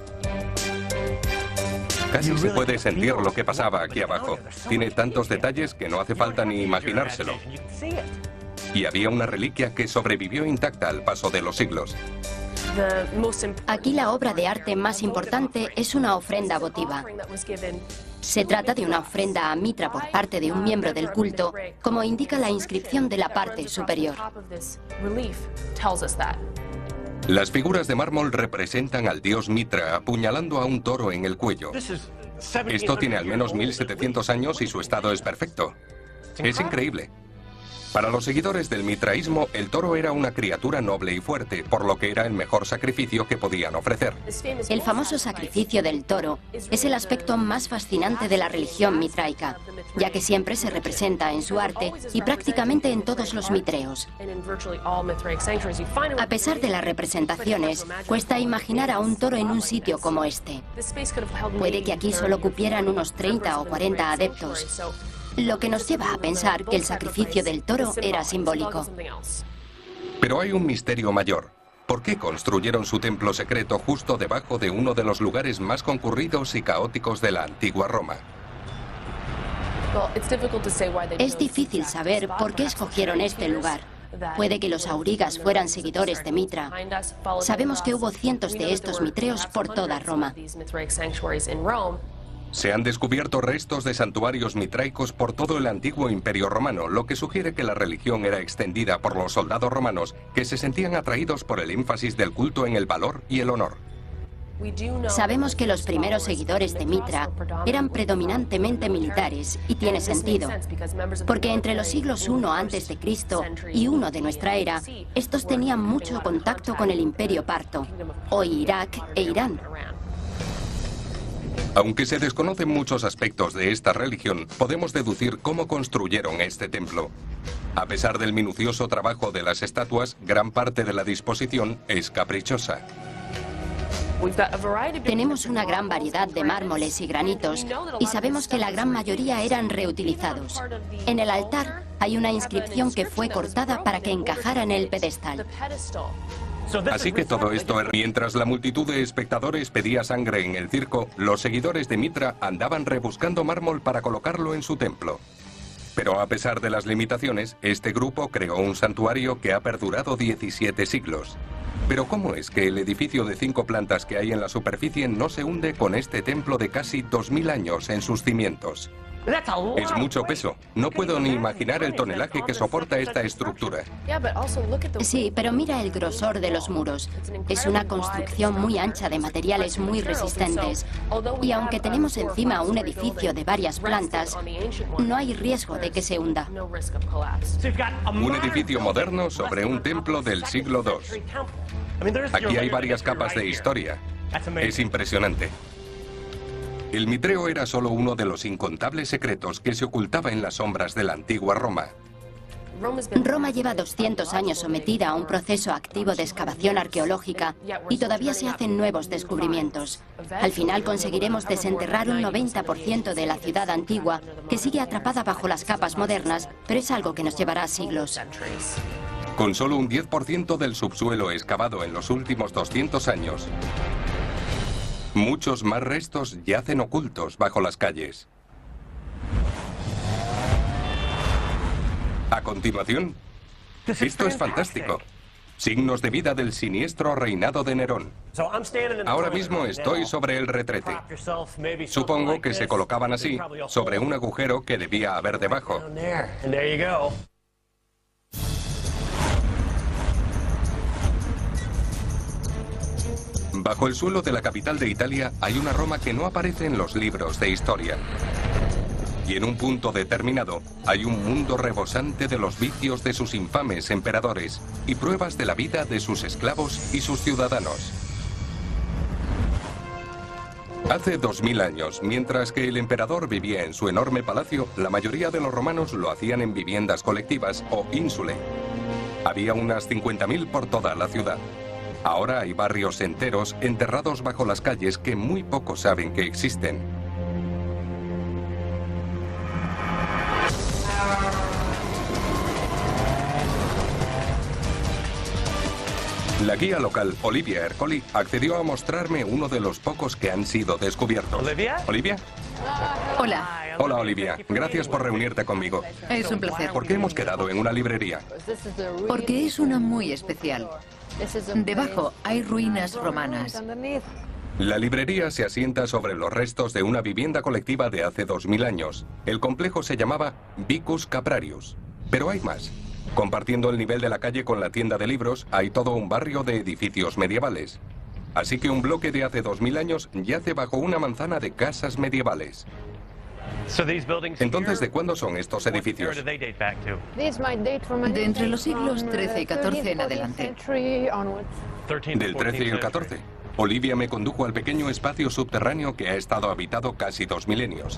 Casi se puede sentir lo que pasaba aquí abajo. Tiene tantos detalles que no hace falta ni imaginárselo. Y había una reliquia que sobrevivió intacta al paso de los siglos. Aquí la obra de arte más importante es una ofrenda votiva. Se trata de una ofrenda a Mitra por parte de un miembro del culto, como indica la inscripción de la parte superior. Las figuras de mármol representan al dios Mitra apuñalando a un toro en el cuello. Esto tiene al menos 1700 años y su estado es perfecto. Es increíble. Para los seguidores del mitraísmo, el toro era una criatura noble y fuerte, por lo que era el mejor sacrificio que podían ofrecer. El famoso sacrificio del toro es el aspecto más fascinante de la religión mitraica, ya que siempre se representa en su arte y prácticamente en todos los mitreos. A pesar de las representaciones, cuesta imaginar a un toro en un sitio como este. Puede que aquí solo cupieran unos 30 o 40 adeptos. Lo que nos lleva a pensar que el sacrificio del toro era simbólico. Pero hay un misterio mayor. ¿Por qué construyeron su templo secreto justo debajo de uno de los lugares más concurridos y caóticos de la antigua Roma? Es difícil saber por qué escogieron este lugar. Puede que los aurigas fueran seguidores de Mitra. Sabemos que hubo cientos de estos mitreos por toda Roma. Se han descubierto restos de santuarios mitraicos por todo el antiguo imperio romano, lo que sugiere que la religión era extendida por los soldados romanos que se sentían atraídos por el énfasis del culto en el valor y el honor. Sabemos que los primeros seguidores de Mitra eran predominantemente militares, y tiene sentido, porque entre los siglos I a.C. y I de nuestra era, estos tenían mucho contacto con el imperio parto, hoy Irak e Irán. Aunque se desconocen muchos aspectos de esta religión, podemos deducir cómo construyeron este templo. A pesar del minucioso trabajo de las estatuas, gran parte de la disposición es caprichosa. Tenemos una gran variedad de mármoles y granitos, y sabemos que la gran mayoría eran reutilizados. En el altar hay una inscripción que fue cortada para que encajara en el pedestal. Así que todo esto, mientras la multitud de espectadores pedía sangre en el circo, los seguidores de Mitra andaban rebuscando mármol para colocarlo en su templo. Pero a pesar de las limitaciones, este grupo creó un santuario que ha perdurado 17 siglos. Pero ¿cómo es que el edificio de 5 plantas que hay en la superficie no se hunde con este templo de casi 2000 años en sus cimientos? Es mucho peso. No puedo ni imaginar el tonelaje que soporta esta estructura. Sí, pero mira el grosor de los muros. Es una construcción muy ancha de materiales muy resistentes. Y aunque tenemos encima un edificio de varias plantas, no hay riesgo de que se hunda. Un edificio moderno sobre un templo del siglo II. Aquí hay varias capas de historia. Es impresionante. El mitreo era solo uno de los incontables secretos que se ocultaba en las sombras de la antigua Roma. Roma lleva 200 años sometida a un proceso activo de excavación arqueológica y todavía se hacen nuevos descubrimientos. Al final conseguiremos desenterrar un 90% de la ciudad antigua, que sigue atrapada bajo las capas modernas, pero es algo que nos llevará siglos. Con solo un 10% del subsuelo excavado en los últimos 200 años, muchos más restos yacen ocultos bajo las calles. A continuación, esto es fantástico. Signos de vida del siniestro reinado de Nerón. Ahora mismo estoy sobre el retrete. Supongo que se colocaban así, sobre un agujero que debía haber debajo. Bajo el suelo de la capital de Italia hay una Roma que no aparece en los libros de historia. Y en un punto determinado hay un mundo rebosante de los vicios de sus infames emperadores y pruebas de la vida de sus esclavos y sus ciudadanos. Hace 2000 años, mientras que el emperador vivía en su enorme palacio, la mayoría de los romanos lo hacían en viviendas colectivas o insulae. Había unas 50.000 por toda la ciudad. Ahora hay barrios enteros enterrados bajo las calles que muy pocos saben que existen. La guía local, Olivia Ercoli, accedió a mostrarme uno de los pocos que han sido descubiertos. ¿Olivia? Hola. Hola, Olivia. Gracias por reunirte conmigo. Es un placer. ¿Por qué hemos quedado en una librería? Porque es una muy especial. Debajo hay ruinas romanas. La librería se asienta sobre los restos de una vivienda colectiva de hace 2000 años. El complejo se llamaba Vicus Caprarius. Pero hay más. Compartiendo el nivel de la calle con la tienda de libros, hay todo un barrio de edificios medievales. Así que un bloque de hace 2000 años yace bajo una manzana de casas medievales. Entonces, ¿de cuándo son estos edificios? De entre los siglos XIII y XIV en adelante. Del 13 y el 14. Olivia me condujo al pequeño espacio subterráneo que ha estado habitado casi 2 milenios.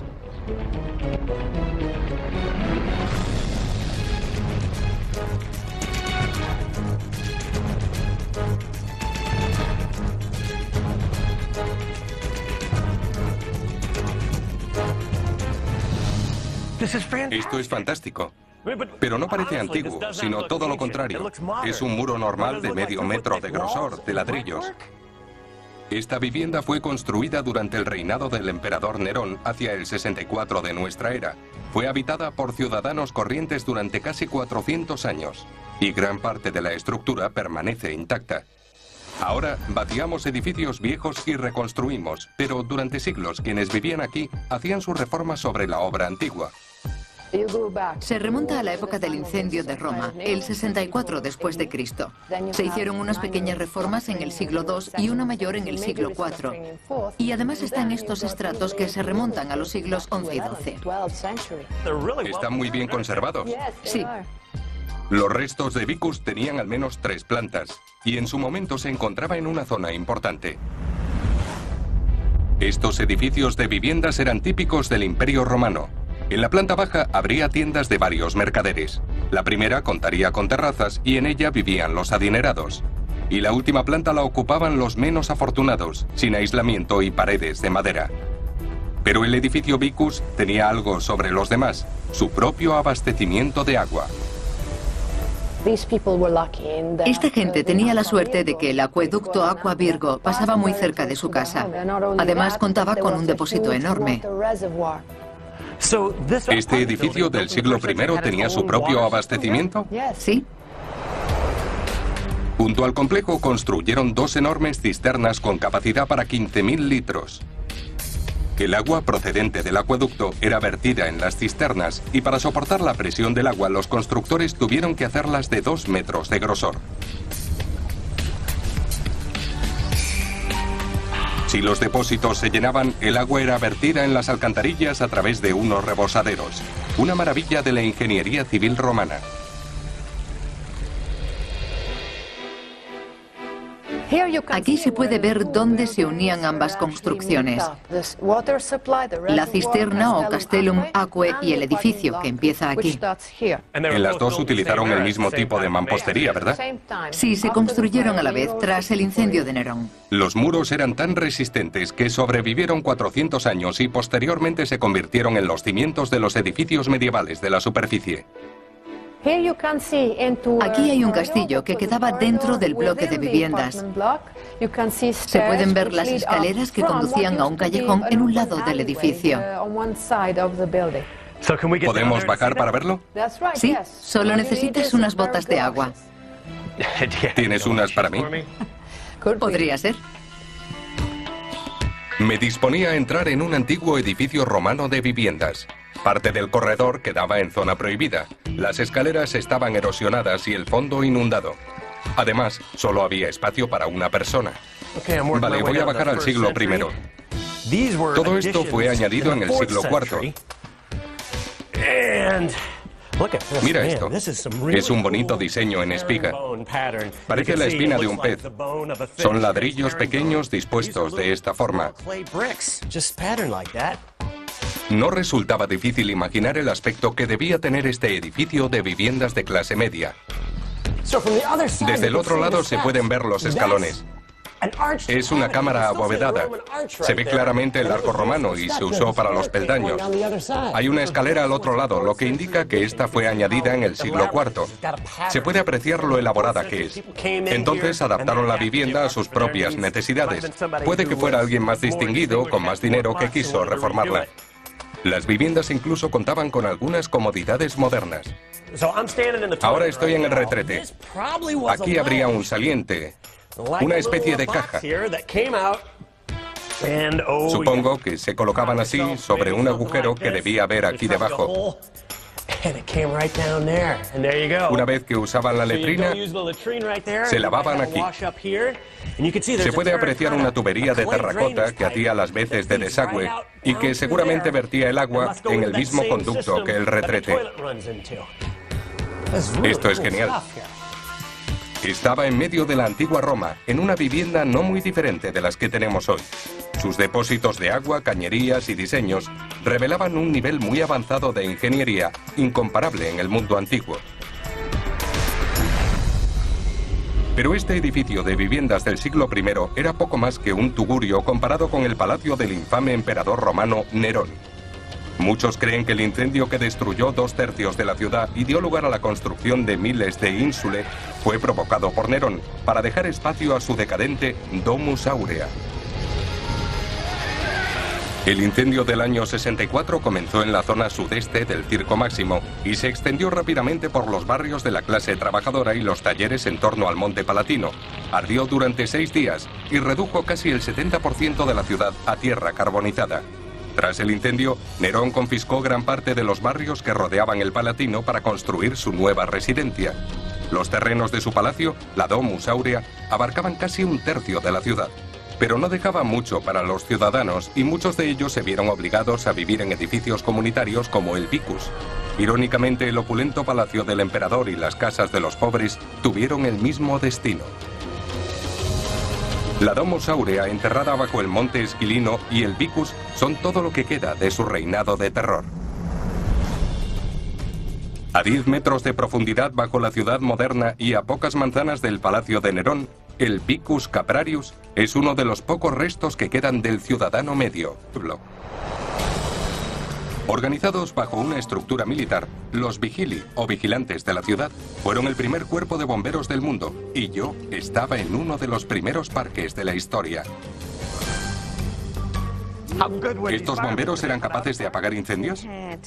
Esto es fantástico. Pero no parece antiguo, sino todo lo contrario. Es un muro normal de medio metro de grosor, de ladrillos. Esta vivienda fue construida durante el reinado del emperador Nerón hacia el 64 de nuestra era. Fue habitada por ciudadanos corrientes durante casi 400 años. Y gran parte de la estructura permanece intacta. Ahora vaciamos edificios viejos y reconstruimos, pero durante siglos quienes vivían aquí hacían sus reformas sobre la obra antigua. Se remonta a la época del incendio de Roma, el 64 después de Cristo. Se hicieron unas pequeñas reformas en el siglo II y una mayor en el siglo IV. Y además están estos estratos que se remontan a los siglos XI y XII. Están muy bien conservados. Sí. Los restos de Vicus tenían al menos 3 plantas y en su momento se encontraba en una zona importante. Estos edificios de viviendas eran típicos del Imperio Romano. En la planta baja habría tiendas de varios mercaderes. La primera contaría con terrazas y en ella vivían los adinerados. Y la última planta la ocupaban los menos afortunados, sin aislamiento y paredes de madera. Pero el edificio Vicus tenía algo sobre los demás, su propio abastecimiento de agua. Esta gente tenía la suerte de que el acueducto Aqua Virgo pasaba muy cerca de su casa. Además, contaba con un depósito enorme. ¿Este edificio del siglo I tenía su propio abastecimiento? Sí. Junto al complejo construyeron dos enormes cisternas con capacidad para 15.000 litros. El agua procedente del acueducto era vertida en las cisternas y para soportar la presión del agua los constructores tuvieron que hacerlas de 2 metros de grosor. Si los depósitos se llenaban, el agua era vertida en las alcantarillas a través de unos rebosaderos. Una maravilla de la ingeniería civil romana. Aquí se puede ver dónde se unían ambas construcciones. La cisterna o Castellum Aquae y el edificio, que empieza aquí. En las dos utilizaron el mismo tipo de mampostería, ¿verdad? Sí, se construyeron a la vez tras el incendio de Nerón. Los muros eran tan resistentes que sobrevivieron 400 años y posteriormente se convirtieron en los cimientos de los edificios medievales de la superficie. Aquí hay un castillo que quedaba dentro del bloque de viviendas. Se pueden ver las escaleras que conducían a un callejón en un lado del edificio. ¿Podemos bajar para verlo? Sí, solo necesitas unas botas de agua. ¿Tienes unas para mí? Podría ser. Me disponía a entrar en un antiguo edificio romano de viviendas. Parte del corredor quedaba en zona prohibida. Las escaleras estaban erosionadas y el fondo inundado. Además, solo había espacio para una persona. Vale, voy a bajar al siglo I. Todo esto fue añadido en el siglo IV. Mira esto. Es un bonito diseño en espiga. Parece la espina de un pez. Son ladrillos pequeños dispuestos de esta forma. No resultaba difícil imaginar el aspecto que debía tener este edificio de viviendas de clase media. Desde el otro lado se pueden ver los escalones. Es una cámara abovedada. Se ve claramente el arco romano y se usó para los peldaños. Hay una escalera al otro lado, lo que indica que esta fue añadida en el siglo IV. Se puede apreciar lo elaborada que es. Entonces adaptaron la vivienda a sus propias necesidades. Puede que fuera alguien más distinguido, con más dinero, que quiso reformarla. Las viviendas incluso contaban con algunas comodidades modernas. Ahora estoy en el retrete. Aquí habría un saliente, una especie de caja. Supongo que se colocaban así sobre un agujero que debía haber aquí debajo. Una vez que usaban la letrina, se lavaban aquí. Se puede apreciar una tubería de terracota que hacía las veces de desagüe y que seguramente vertía el agua en el mismo conducto que el retrete. Esto es genial. Estaba en medio de la antigua Roma, en una vivienda no muy diferente de las que tenemos hoy. Sus depósitos de agua, cañerías y diseños revelaban un nivel muy avanzado de ingeniería, incomparable en el mundo antiguo. Pero este edificio de viviendas del siglo I era poco más que un tugurio comparado con el palacio del infame emperador romano Nerón. Muchos creen que el incendio que destruyó 2/3 de la ciudad y dio lugar a la construcción de miles de ínsule fue provocado por Nerón para dejar espacio a su decadente Domus Aurea. El incendio del año 64 comenzó en la zona sudeste del Circo Máximo y se extendió rápidamente por los barrios de la clase trabajadora y los talleres en torno al Monte Palatino. Ardió durante 6 días y redujo casi el 70% de la ciudad a tierra carbonizada. Tras el incendio, Nerón confiscó gran parte de los barrios que rodeaban el Palatino para construir su nueva residencia. Los terrenos de su palacio, la Domus Aurea, abarcaban casi 1/3 de la ciudad. Pero no dejaba mucho para los ciudadanos y muchos de ellos se vieron obligados a vivir en edificios comunitarios como el Vicus. Irónicamente, el opulento palacio del emperador y las casas de los pobres tuvieron el mismo destino. La Domus Aurea, enterrada bajo el monte Esquilino, y el Vicus son todo lo que queda de su reinado de terror. A 10 metros de profundidad bajo la ciudad moderna y a pocas manzanas del palacio de Nerón, el Vicus Caprarius es uno de los pocos restos que quedan del ciudadano medio. Organizados bajo una estructura militar, los vigili o vigilantes de la ciudad fueron el primer cuerpo de bomberos del mundo y yo estaba en uno de los primeros parques de la historia. ¿Estos bomberos eran capaces de apagar incendios?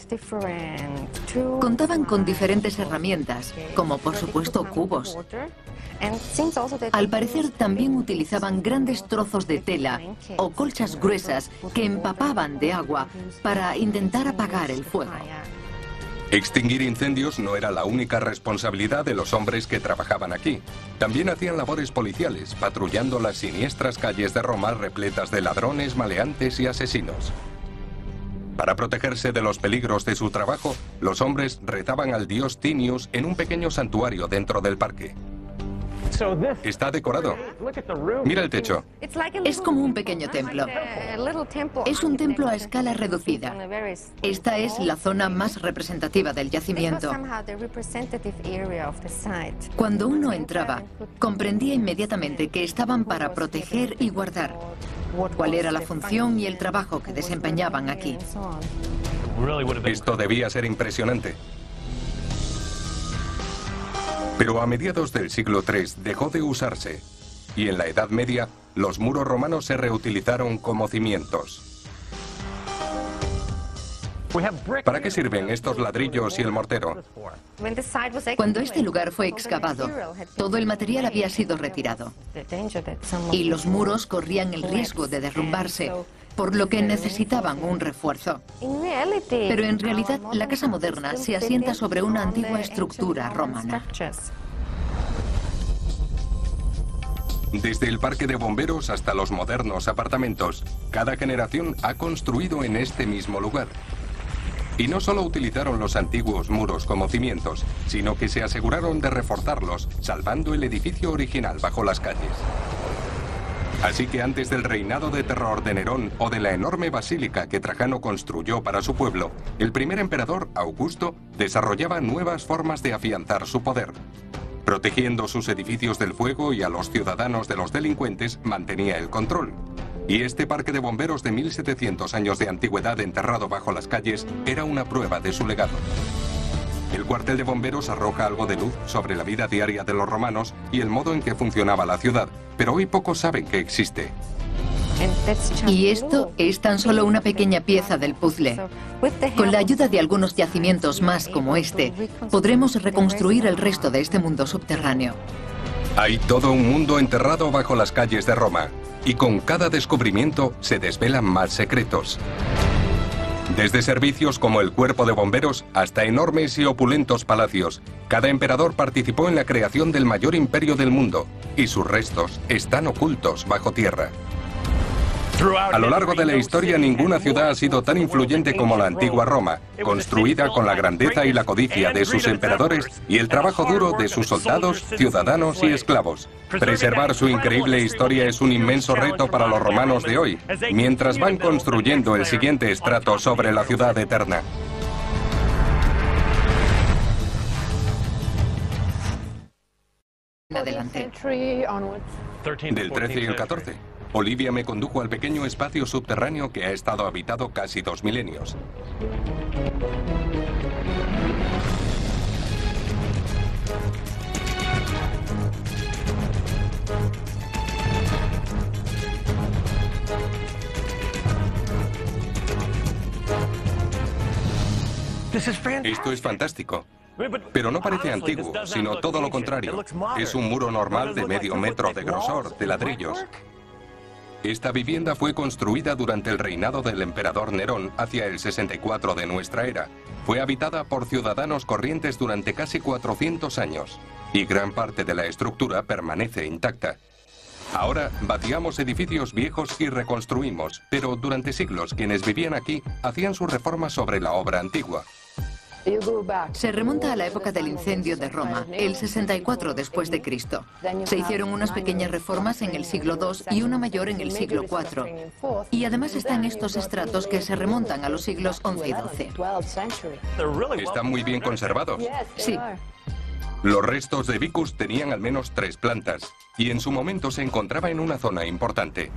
Contaban con diferentes herramientas, como por supuesto cubos. Al parecer también utilizaban grandes trozos de tela o colchas gruesas que empapaban de agua para intentar apagar el fuego. Extinguir incendios no era la única responsabilidad de los hombres que trabajaban aquí. También hacían labores policiales, patrullando las siniestras calles de Roma repletas de ladrones, maleantes y asesinos. Para protegerse de los peligros de su trabajo, los hombres rezaban al dios Tinius en un pequeño santuario dentro del parque. Está decorado. Mira el techo. Es como un pequeño templo. Es un templo a escala reducida. Esta es la zona más representativa del yacimiento. Cuando uno entraba, comprendía inmediatamente que estaban para proteger y guardar. ¿Cuál era la función y el trabajo que desempeñaban aquí? Esto debía ser impresionante. Pero a mediados del siglo III dejó de usarse, y en la Edad Media los muros romanos se reutilizaron como cimientos. ¿Para qué sirven estos ladrillos y el mortero? Cuando este lugar fue excavado, todo el material había sido retirado, y los muros corrían el riesgo de derrumbarse, por lo que necesitaban un refuerzo. Pero en realidad la casa moderna se asienta sobre una antigua estructura romana. Desde el parque de bomberos hasta los modernos apartamentos, cada generación ha construido en este mismo lugar. Y no solo utilizaron los antiguos muros como cimientos, sino que se aseguraron de reforzarlos, salvando el edificio original bajo las calles. Así que antes del reinado de terror de Nerón o de la enorme basílica que Trajano construyó para su pueblo, el primer emperador, Augusto, desarrollaba nuevas formas de afianzar su poder. Protegiendo sus edificios del fuego y a los ciudadanos de los delincuentes, mantenía el control. Y este parque de bomberos de 1700 años de antigüedad enterrado bajo las calles era una prueba de su legado. El cuartel de bomberos arroja algo de luz sobre la vida diaria de los romanos y el modo en que funcionaba la ciudad, pero hoy pocos saben que existe. Y esto es tan solo una pequeña pieza del puzzle. Con la ayuda de algunos yacimientos más como este, podremos reconstruir el resto de este mundo subterráneo. Hay todo un mundo enterrado bajo las calles de Roma, y con cada descubrimiento se desvelan más secretos. Desde servicios como el cuerpo de bomberos hasta enormes y opulentos palacios, cada emperador participó en la creación del mayor imperio del mundo, y sus restos están ocultos bajo tierra. A lo largo de la historia, ninguna ciudad ha sido tan influyente como la antigua Roma, construida con la grandeza y la codicia de sus emperadores y el trabajo duro de sus soldados, ciudadanos y esclavos. Preservar su increíble historia es un inmenso reto para los romanos de hoy, mientras van construyendo el siguiente estrato sobre la ciudad eterna. Adelante. Del 13 y el 14. Olivia me condujo al pequeño espacio subterráneo que ha estado habitado casi 2 milenios. Esto es fantástico. Pero no parece antiguo, sino todo lo contrario. Es un muro normal de medio metro de grosor, de ladrillos. Esta vivienda fue construida durante el reinado del emperador Nerón hacia el 64 de nuestra era. Fue habitada por ciudadanos corrientes durante casi 400 años, y gran parte de la estructura permanece intacta. Ahora vaciamos edificios viejos y reconstruimos, pero durante siglos quienes vivían aquí hacían sus reformas sobre la obra antigua. Se remonta a la época del incendio de Roma, el 64 después de Cristo. Se hicieron unas pequeñas reformas en el siglo II y una mayor en el siglo IV. Y además están estos estratos que se remontan a los siglos XI y XII. Están muy bien conservados. Sí. Los restos de Vicus tenían al menos 3 plantas, y en su momento se encontraba en una zona importante.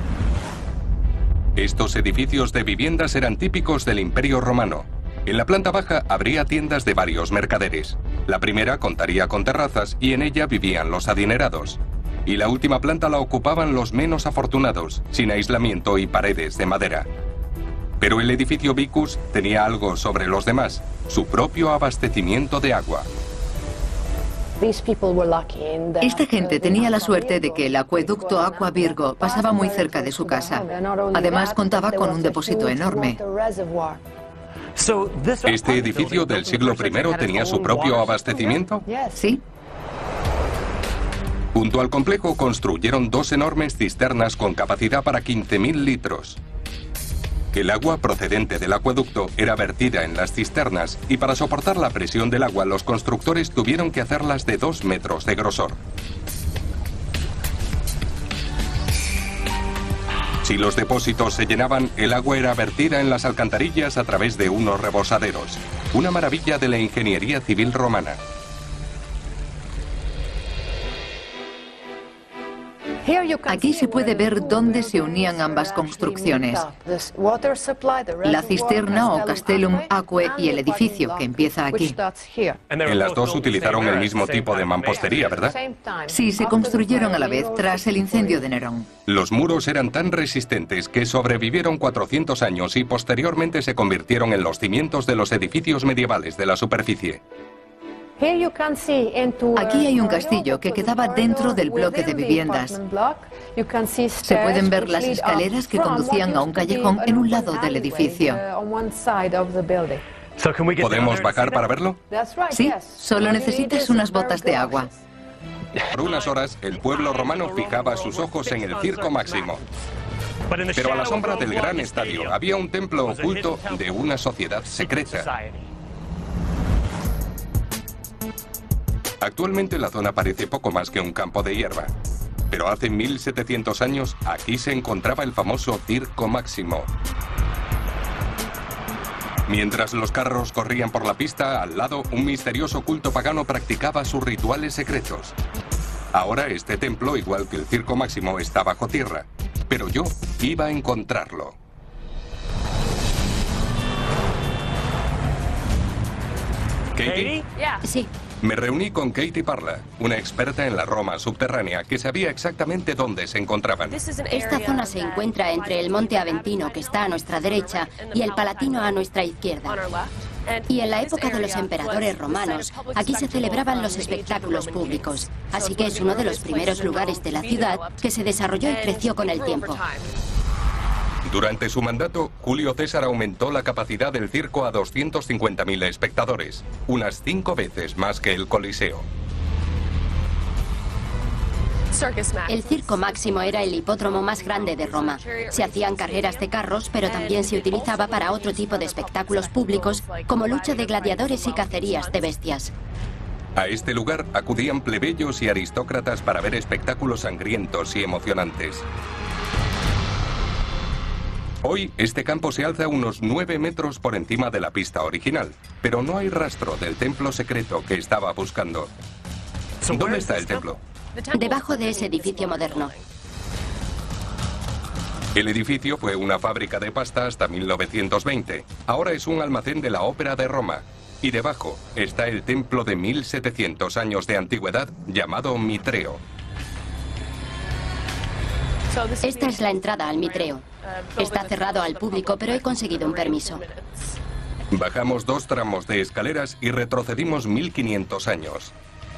Estos edificios de viviendas eran típicos del Imperio Romano. En la planta baja habría tiendas de varios mercaderes. La primera contaría con terrazas y en ella vivían los adinerados. Y la última planta la ocupaban los menos afortunados, sin aislamiento y paredes de madera. Pero el edificio Vicus tenía algo sobre los demás, su propio abastecimiento de agua. Esta gente tenía la suerte de que el acueducto Aqua Virgo pasaba muy cerca de su casa. Además, contaba con un depósito enorme. ¿Este edificio del siglo I tenía su propio abastecimiento? Sí. Junto al complejo construyeron dos enormes cisternas con capacidad para 15.000 litros. El agua procedente del acueducto era vertida en las cisternas y para soportar la presión del agua los constructores tuvieron que hacerlas de 2 metros de grosor. Si los depósitos se llenaban, el agua era vertida en las alcantarillas a través de unos rebosaderos. Una maravilla de la ingeniería civil romana. Aquí se puede ver dónde se unían ambas construcciones. La cisterna o Castellum Aquae y el edificio, que empieza aquí. En las dos utilizaron el mismo tipo de mampostería, ¿verdad? Sí, se construyeron a la vez tras el incendio de Nerón. Los muros eran tan resistentes que sobrevivieron 400 años y posteriormente se convirtieron en los cimientos de los edificios medievales de la superficie. Aquí hay un castillo que quedaba dentro del bloque de viviendas. Se pueden ver las escaleras que conducían a un callejón en un lado del edificio. ¿Podemos bajar para verlo? Sí, solo necesitas unas botas de agua. Por unas horas, el pueblo romano fijaba sus ojos en el Circo Máximo. Pero a la sombra del gran estadio había un templo oculto de una sociedad secreta. Actualmente la zona parece poco más que un campo de hierba. Pero hace 1700 años aquí se encontraba el famoso Circo Máximo. Mientras los carros corrían por la pista, al lado un misterioso culto pagano practicaba sus rituales secretos. Ahora este templo, igual que el Circo Máximo, está bajo tierra. Pero yo iba a encontrarlo. ¿Katie? Sí. Me reuní con Katie Parla, una experta en la Roma subterránea que sabía exactamente dónde se encontraban. Esta zona se encuentra entre el Monte Aventino, que está a nuestra derecha, y el Palatino a nuestra izquierda. Y en la época de los emperadores romanos, aquí se celebraban los espectáculos públicos. Así que es uno de los primeros lugares de la ciudad que se desarrolló y creció con el tiempo. Durante su mandato, Julio César aumentó la capacidad del circo a 250.000 espectadores, unas 5 veces más que el Coliseo. El Circo Máximo era el hipódromo más grande de Roma. Se hacían carreras de carros, pero también se utilizaba para otro tipo de espectáculos públicos, como lucha de gladiadores y cacerías de bestias. A este lugar acudían plebeyos y aristócratas para ver espectáculos sangrientos y emocionantes. Hoy, este campo se alza unos 9 metros por encima de la pista original, pero no hay rastro del templo secreto que estaba buscando. ¿Dónde está el templo? Debajo de ese edificio moderno. El edificio fue una fábrica de pasta hasta 1920. Ahora es un almacén de la Ópera de Roma. Y debajo está el templo de 1700 años de antigüedad llamado Mitreo. Esta es la entrada al Mitreo. Está cerrado al público, pero he conseguido un permiso. Bajamos 2 tramos de escaleras y retrocedimos 1500 años.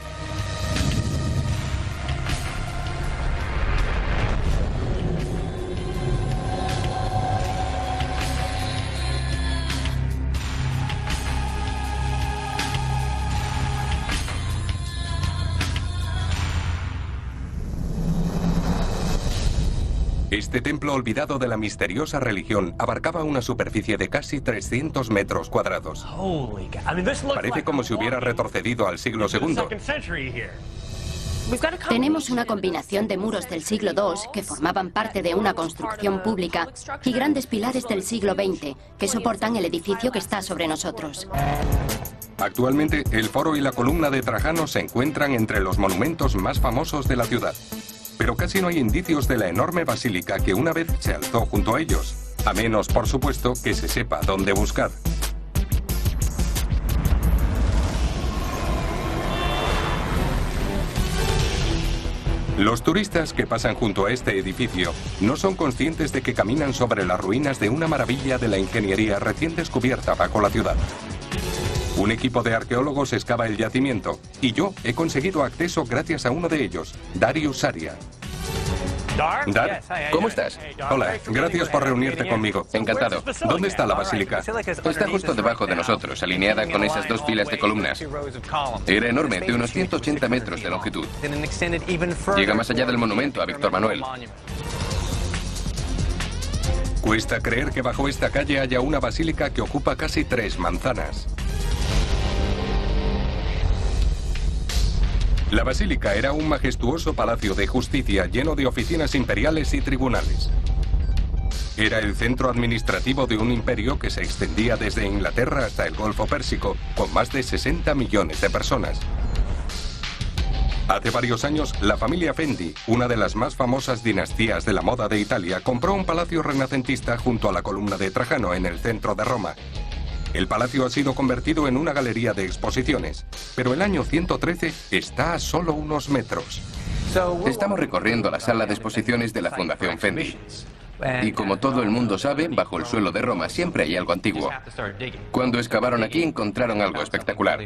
Este templo olvidado de la misteriosa religión abarcaba una superficie de casi 300 metros cuadrados. Parece como si hubiera retrocedido al siglo II. Tenemos una combinación de muros del siglo II, que formaban parte de una construcción pública, y grandes pilares del siglo XX, que soportan el edificio que está sobre nosotros. Actualmente, el foro y la columna de Trajano se encuentran entre los monumentos más famosos de la ciudad. Pero casi no hay indicios de la enorme basílica que una vez se alzó junto a ellos, a menos, por supuesto, que se sepa dónde buscar. Los turistas que pasan junto a este edificio no son conscientes de que caminan sobre las ruinas de una maravilla de la ingeniería recién descubierta bajo la ciudad. Un equipo de arqueólogos excava el yacimiento y yo he conseguido acceso gracias a uno de ellos, Darius Saria. Dar, ¿cómo estás? Hola, gracias por reunirte conmigo. Encantado. ¿Dónde está la basílica? Está justo debajo de nosotros, alineada con esas dos filas de columnas. Era enorme, de unos 180 metros de longitud. Llega más allá del monumento a Víctor Manuel. Cuesta creer que bajo esta calle haya una basílica que ocupa casi 3 manzanas. La basílica era un majestuoso palacio de justicia lleno de oficinas imperiales y tribunales. Era el centro administrativo de un imperio que se extendía desde Inglaterra hasta el Golfo Pérsico, con más de 60 millones de personas. Hace varios años, la familia Fendi, una de las más famosas dinastías de la moda de Italia, compró un palacio renacentista junto a la columna de Trajano en el centro de Roma. El palacio ha sido convertido en una galería de exposiciones, pero el año 113 está a solo unos metros. Estamos recorriendo la sala de exposiciones de la Fundación Fendi. Y como todo el mundo sabe, bajo el suelo de Roma siempre hay algo antiguo. Cuando excavaron aquí encontraron algo espectacular.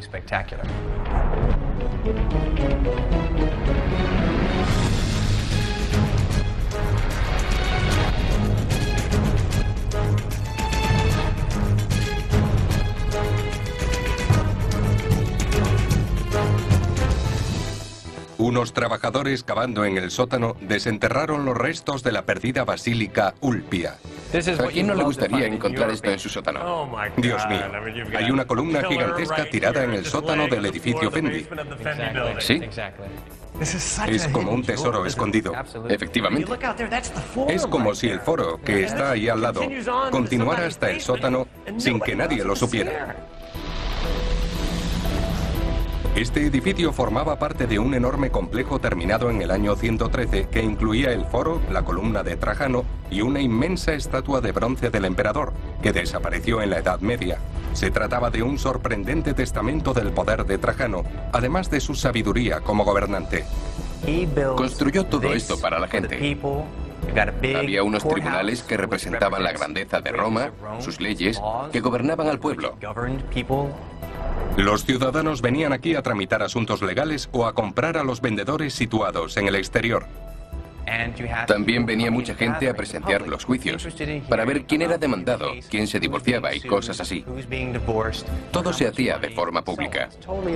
Unos trabajadores cavando en el sótano desenterraron los restos de la perdida basílica Ulpia. ¿A quién no le gustaría encontrar esto en su sótano? Dios mío, hay una columna gigantesca tirada en el sótano del edificio Fendi. ¿Sí? Es como un tesoro escondido. Efectivamente. Es como si el foro, que está ahí al lado, continuara hasta el sótano sin que nadie lo supiera. Este edificio formaba parte de un enorme complejo terminado en el año 113 que incluía el foro, la columna de Trajano y una inmensa estatua de bronce del emperador, que desapareció en la Edad Media. Se trataba de un sorprendente testamento del poder de Trajano, además de su sabiduría como gobernante. Construyó todo esto para la gente. Había unos tribunales que representaban la grandeza de Roma, sus leyes, que gobernaban al pueblo. Los ciudadanos venían aquí a tramitar asuntos legales o a comprar a los vendedores situados en el exterior. También venía mucha gente a presenciar los juicios, para ver quién era demandado, quién se divorciaba y cosas así. Todo se hacía de forma pública.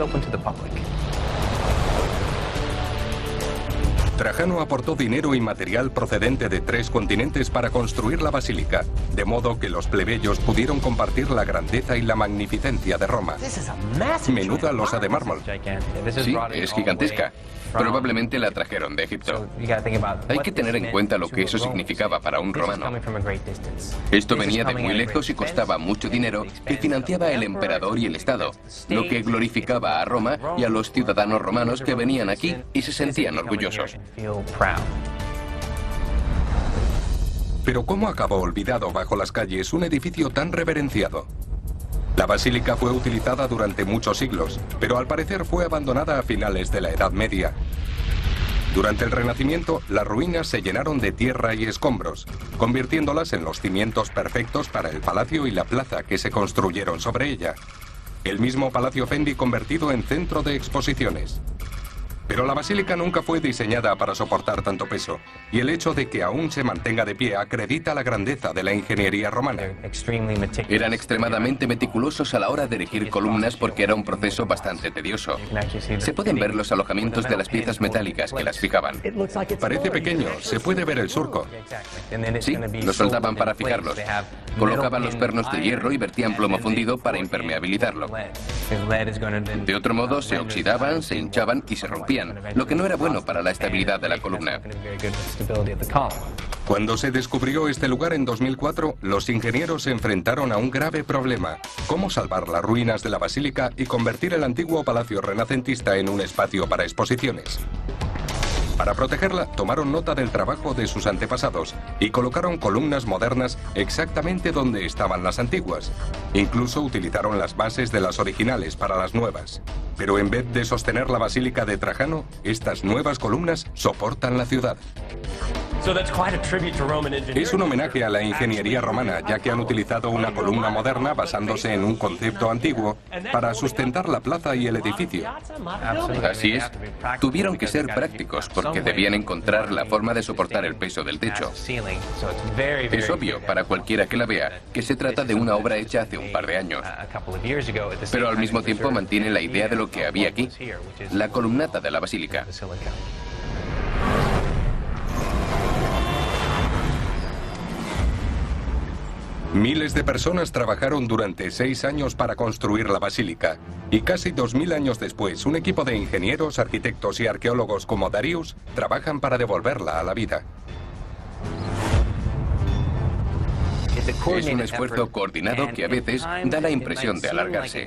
Trajano aportó dinero y material procedente de 3 continentes para construir la basílica, de modo que los plebeyos pudieron compartir la grandeza y la magnificencia de Roma. Menuda losa de mármol. Sí, es gigantesca. Probablemente la trajeron de Egipto. Hay que tener en cuenta lo que eso significaba para un romano. Esto venía de muy lejos y costaba mucho dinero que financiaba el emperador y el Estado, lo que glorificaba a Roma y a los ciudadanos romanos que venían aquí y se sentían orgullosos. Pero ¿cómo acabó olvidado bajo las calles un edificio tan reverenciado? La basílica fue utilizada durante muchos siglos, pero al parecer fue abandonada a finales de la Edad Media. Durante el Renacimiento, las ruinas se llenaron de tierra y escombros, convirtiéndolas en los cimientos perfectos para el palacio y la plaza que se construyeron sobre ella. El mismo Palacio Fendi convertido en centro de exposiciones. Pero la basílica nunca fue diseñada para soportar tanto peso, y el hecho de que aún se mantenga de pie acredita la grandeza de la ingeniería romana. Eran extremadamente meticulosos a la hora de erigir columnas porque era un proceso bastante tedioso. Se pueden ver los alojamientos de las piezas metálicas que las fijaban. Parece pequeño, se puede ver el surco. Sí, los soldaban para fijarlos. Colocaban los pernos de hierro y vertían plomo fundido para impermeabilizarlo. De otro modo, se oxidaban, se hinchaban y se rompían, lo que no era bueno para la estabilidad de la columna. Cuando se descubrió este lugar en 2004, los ingenieros se enfrentaron a un grave problema: cómo salvar las ruinas de la basílica y convertir el antiguo palacio renacentista en un espacio para exposiciones. Para protegerla, tomaron nota del trabajo de sus antepasados y colocaron columnas modernas exactamente donde estaban las antiguas. Incluso utilizaron las bases de las originales para las nuevas. Pero en vez de sostener la basílica de Trajano, estas nuevas columnas soportan la ciudad. Es un homenaje a la ingeniería romana, ya que han utilizado una columna moderna basándose en un concepto antiguo para sustentar la plaza y el edificio. Así es. Tuvieron que ser prácticos porque debían encontrar la forma de soportar el peso del techo. Es obvio para cualquiera que la vea que se trata de una obra hecha hace un par de años. Pero al mismo tiempo mantiene la idea de lo que había aquí, la columnata de la basílica. Miles de personas trabajaron durante 6 años para construir la basílica, y casi 2000 años después, un equipo de ingenieros, arquitectos y arqueólogos como Darius trabajan para devolverla a la vida. Es un esfuerzo coordinado que a veces da la impresión de alargarse.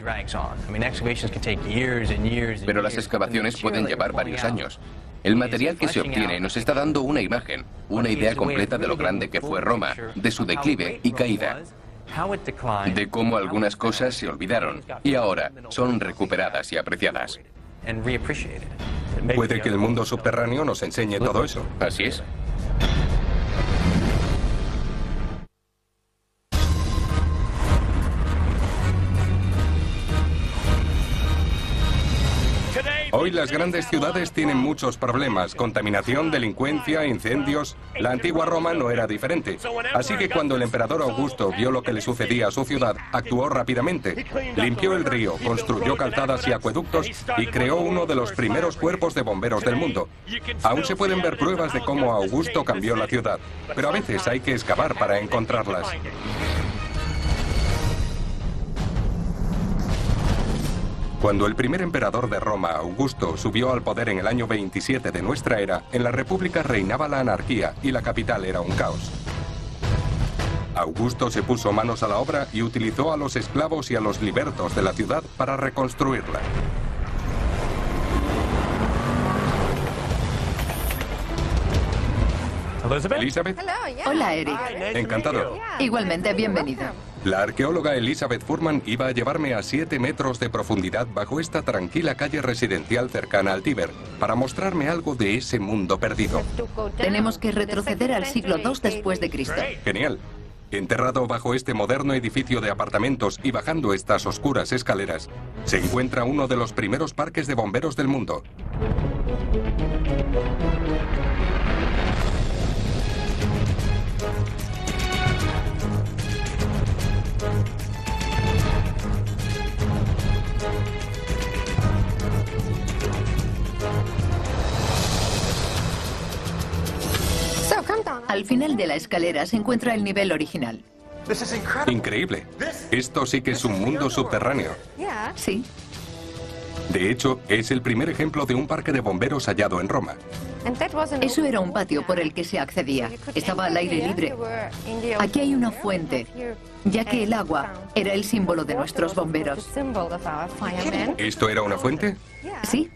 Pero las excavaciones pueden llevar varios años. El material que se obtiene nos está dando una imagen, una idea completa de lo grande que fue Roma, de su declive y caída, de cómo algunas cosas se olvidaron y ahora son recuperadas y apreciadas. Puede que el mundo subterráneo nos enseñe todo eso. Así es. Hoy las grandes ciudades tienen muchos problemas: contaminación, delincuencia, incendios. La antigua Roma no era diferente. Así que cuando el emperador Augusto vio lo que le sucedía a su ciudad, actuó rápidamente. Limpió el río, construyó calzadas y acueductos y creó uno de los primeros cuerpos de bomberos del mundo. Aún se pueden ver pruebas de cómo Augusto cambió la ciudad, pero a veces hay que excavar para encontrarlas. Cuando el primer emperador de Roma, Augusto, subió al poder en el año 27 de nuestra era, en la República reinaba la anarquía y la capital era un caos. Augusto se puso manos a la obra y utilizó a los esclavos y a los libertos de la ciudad para reconstruirla. Elizabeth. Hola, Eric. Encantado. Igualmente, bienvenido. La arqueóloga Elizabeth Furman iba a llevarme a 7 metros de profundidad bajo esta tranquila calle residencial cercana al Tíber, para mostrarme algo de ese mundo perdido. Tenemos que retroceder al siglo II después de Cristo. Genial. Enterrado bajo este moderno edificio de apartamentos y bajando estas oscuras escaleras, se encuentra uno de los primeros parques de bomberos del mundo. Al final de la escalera se encuentra el nivel original. Increíble. Esto sí que es un mundo subterráneo. Sí. De hecho, es el primer ejemplo de un parque de bomberos hallado en Roma. Eso era un patio por el que se accedía. Estaba al aire libre. Aquí hay una fuente, ya que el agua era el símbolo de nuestros bomberos. ¿Esto era una fuente? Sí.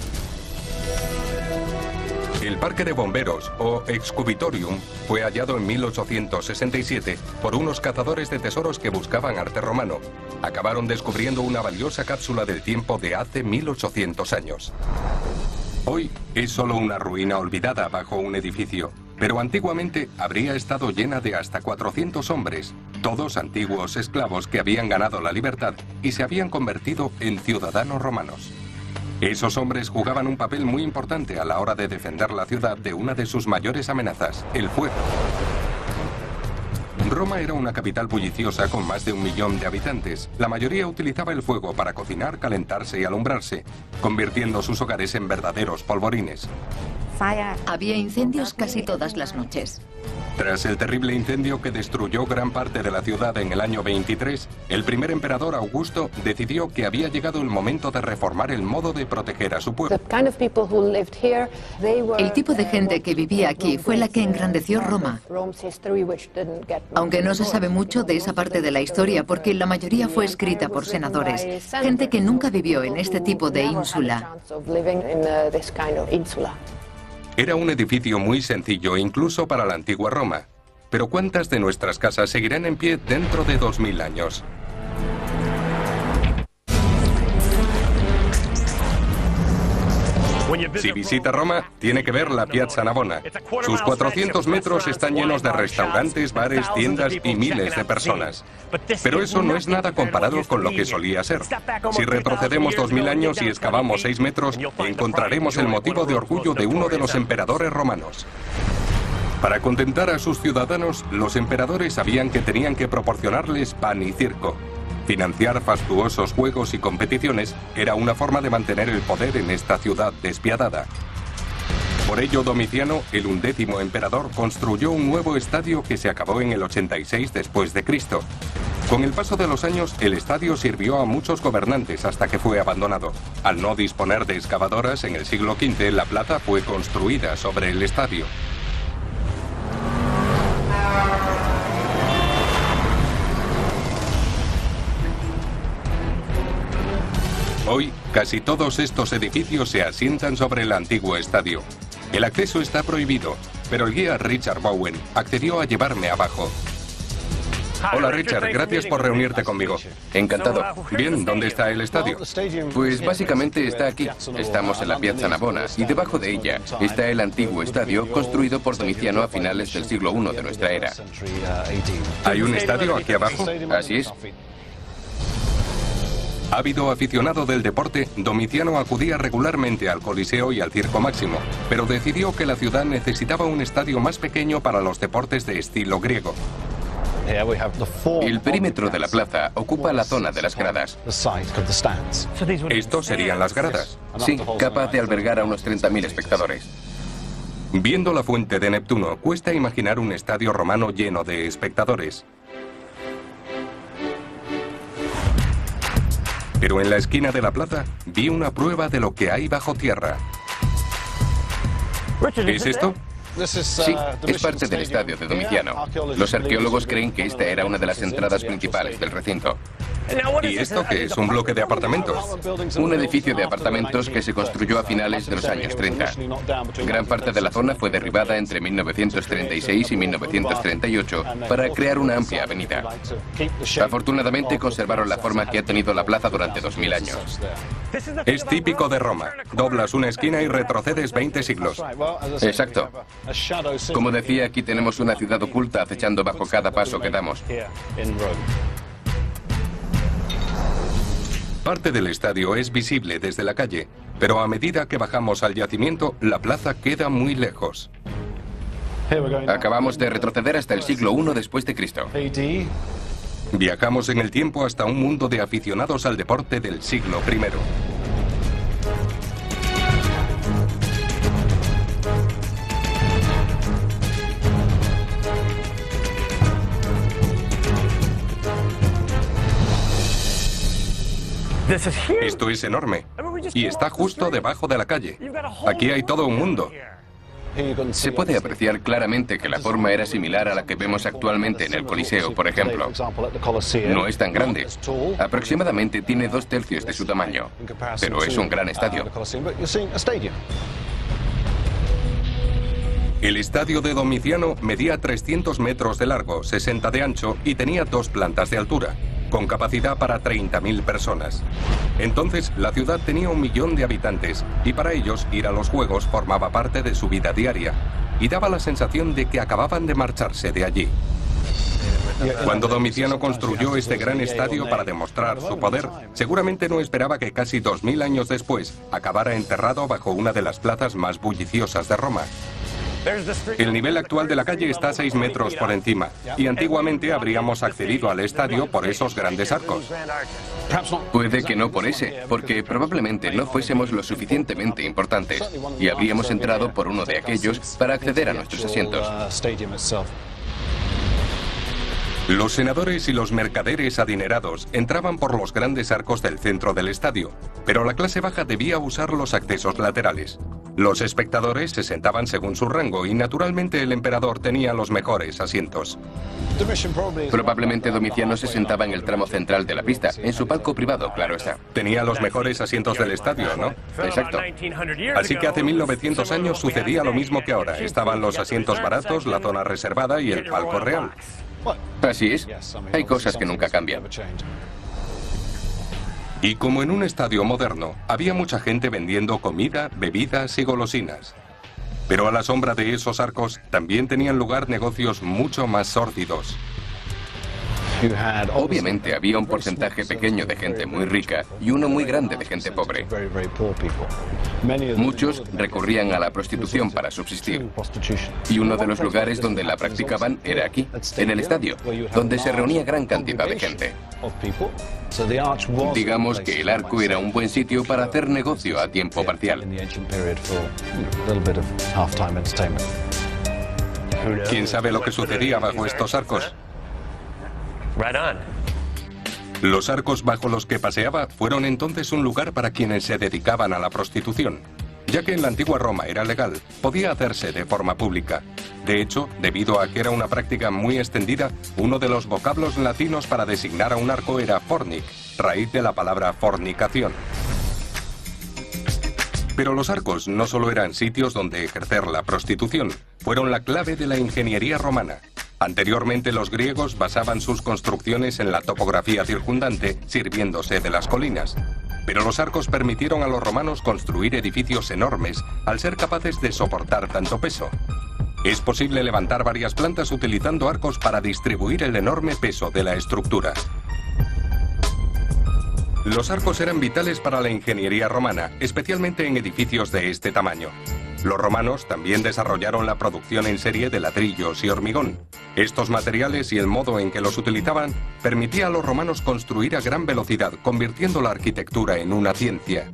El Parque de Bomberos, o Excubitorium, fue hallado en 1867 por unos cazadores de tesoros que buscaban arte romano. Acabaron descubriendo una valiosa cápsula del tiempo de hace 1800 años. Hoy es solo una ruina olvidada bajo un edificio, pero antiguamente habría estado llena de hasta 400 hombres, todos antiguos esclavos que habían ganado la libertad y se habían convertido en ciudadanos romanos. Esos hombres jugaban un papel muy importante a la hora de defender la ciudad de una de sus mayores amenazas, el fuego. Roma era una capital bulliciosa con más de 1 millón de habitantes. La mayoría utilizaba el fuego para cocinar, calentarse y alumbrarse, convirtiendo sus hogares en verdaderos polvorines. Había incendios casi todas las noches. Tras el terrible incendio que destruyó gran parte de la ciudad en el año 23, el primer emperador Augusto decidió que había llegado el momento de reformar el modo de proteger a su pueblo. El tipo de gente que vivía aquí fue la que engrandeció Roma. Aunque no se sabe mucho de esa parte de la historia porque la mayoría fue escrita por senadores, gente que nunca vivió en este tipo de ínsula. Era un edificio muy sencillo incluso para la antigua Roma. Pero ¿cuántas de nuestras casas seguirán en pie dentro de 2000 años? Si visita Roma, tiene que ver la Piazza Navona. Sus 400 metros están llenos de restaurantes, bares, tiendas y miles de personas. Pero eso no es nada comparado con lo que solía ser. Si retrocedemos 2000 años y excavamos 6 metros, encontraremos el motivo de orgullo de uno de los emperadores romanos. Para contentar a sus ciudadanos, los emperadores sabían que tenían que proporcionarles pan y circo. Financiar fastuosos juegos y competiciones era una forma de mantener el poder en esta ciudad despiadada. Por ello, Domiciano, el 11º emperador, construyó un nuevo estadio que se acabó en el 86 después de Cristo. Con el paso de los años, el estadio sirvió a muchos gobernantes hasta que fue abandonado. Al no disponer de excavadoras, en el siglo XV la plaza fue construida sobre el estadio. Hoy, casi todos estos edificios se asientan sobre el antiguo estadio. El acceso está prohibido, pero el guía Richard Bowen accedió a llevarme abajo. Hola Richard, gracias por reunirte conmigo. Encantado. Bien, ¿dónde está el estadio? Pues básicamente está aquí. Estamos en la Piazza Navona y debajo de ella está el antiguo estadio construido por Domiciano a finales del siglo I de nuestra era. ¿Hay un estadio aquí abajo? Así es. Ávido aficionado del deporte, Domiciano acudía regularmente al Coliseo y al Circo Máximo, pero decidió que la ciudad necesitaba un estadio más pequeño para los deportes de estilo griego. El perímetro de la plaza ocupa la zona de las gradas. ¿Estos serían las gradas? Sí, capaz de albergar a unos 30.000 espectadores. Viendo la fuente de Neptuno, cuesta imaginar un estadio romano lleno de espectadores. Pero en la esquina de la plaza vi una prueba de lo que hay bajo tierra. ¿Es esto? Sí, es parte del estadio de Domiciano. Los arqueólogos creen que esta era una de las entradas principales del recinto. ¿Y esto qué es? ¿Un bloque de apartamentos? Un edificio de apartamentos que se construyó a finales de los años 30. Gran parte de la zona fue derribada entre 1936 y 1938 para crear una amplia avenida. Afortunadamente conservaron la forma que ha tenido la plaza durante 2000 años. Es típico de Roma. Doblas una esquina y retrocedes 20 siglos. Exacto. Como decía, aquí tenemos una ciudad oculta acechando bajo cada paso que damos. Parte del estadio es visible desde la calle, pero a medida que bajamos al yacimiento, la plaza queda muy lejos. Acabamos de retroceder hasta el siglo I después de Cristo. Viajamos en el tiempo hasta un mundo de aficionados al deporte del siglo I. Esto es enorme y está justo debajo de la calle. Aquí hay todo un mundo. Se puede apreciar claramente que la forma era similar a la que vemos actualmente en el Coliseo, por ejemplo. No es tan grande. Aproximadamente tiene 2/3 de su tamaño, pero es un gran estadio. El estadio de Domiciano medía 300 metros de largo, 60 de ancho y tenía 2 plantas de altura, con capacidad para 30.000 personas. Entonces, la ciudad tenía 1 millón de habitantes y para ellos ir a los juegos formaba parte de su vida diaria y daba la sensación de que acababan de marcharse de allí. Cuando Domiciano construyó este gran estadio para demostrar su poder, seguramente no esperaba que casi 2000 años después acabara enterrado bajo una de las plazas más bulliciosas de Roma. El nivel actual de la calle está 6 metros por encima y antiguamente habríamos accedido al estadio por esos grandes arcos. Puede que no por ese, porque probablemente no fuésemos lo suficientemente importantes y habríamos entrado por uno de aquellos para acceder a nuestros asientos. Los senadores y los mercaderes adinerados entraban por los grandes arcos del centro del estadio, pero la clase baja debía usar los accesos laterales. Los espectadores se sentaban según su rango y naturalmente el emperador tenía los mejores asientos. Probablemente Domiciano se sentaba en el tramo central de la pista, en su palco privado, claro está. Tenía los mejores asientos del estadio, ¿no? Exacto. Así que hace 1900 años sucedía lo mismo que ahora. Estaban los asientos baratos, la zona reservada y el palco real. Así es. Hay cosas que nunca cambian. Y como en un estadio moderno, había mucha gente vendiendo comida, bebidas y golosinas. Pero a la sombra de esos arcos también tenían lugar negocios mucho más sórdidos. Obviamente había un porcentaje pequeño de gente muy rica y uno muy grande de gente pobre. Muchos recurrían a la prostitución para subsistir. Y uno de los lugares donde la practicaban era aquí, en el estadio, donde se reunía gran cantidad de gente. Digamos que el arco era un buen sitio para hacer negocio a tiempo parcial. ¿Quién sabe lo que sucedía bajo estos arcos? Los arcos bajo los que paseaba fueron entonces un lugar para quienes se dedicaban a la prostitución. Ya que en la antigua Roma era legal, podía hacerse de forma pública. De hecho, debido a que era una práctica muy extendida, uno de los vocablos latinos para designar a un arco era fornic, raíz de la palabra fornicación. Pero los arcos no solo eran sitios donde ejercer la prostitución, fueron la clave de la ingeniería romana. Anteriormente los griegos basaban sus construcciones en la topografía circundante, sirviéndose de las colinas. Pero los arcos permitieron a los romanos construir edificios enormes al ser capaces de soportar tanto peso. Es posible levantar varias plantas utilizando arcos para distribuir el enorme peso de la estructura. Los arcos eran vitales para la ingeniería romana, especialmente en edificios de este tamaño. Los romanos también desarrollaron la producción en serie de ladrillos y hormigón. Estos materiales y el modo en que los utilizaban permitía a los romanos construir a gran velocidad, convirtiendo la arquitectura en una ciencia.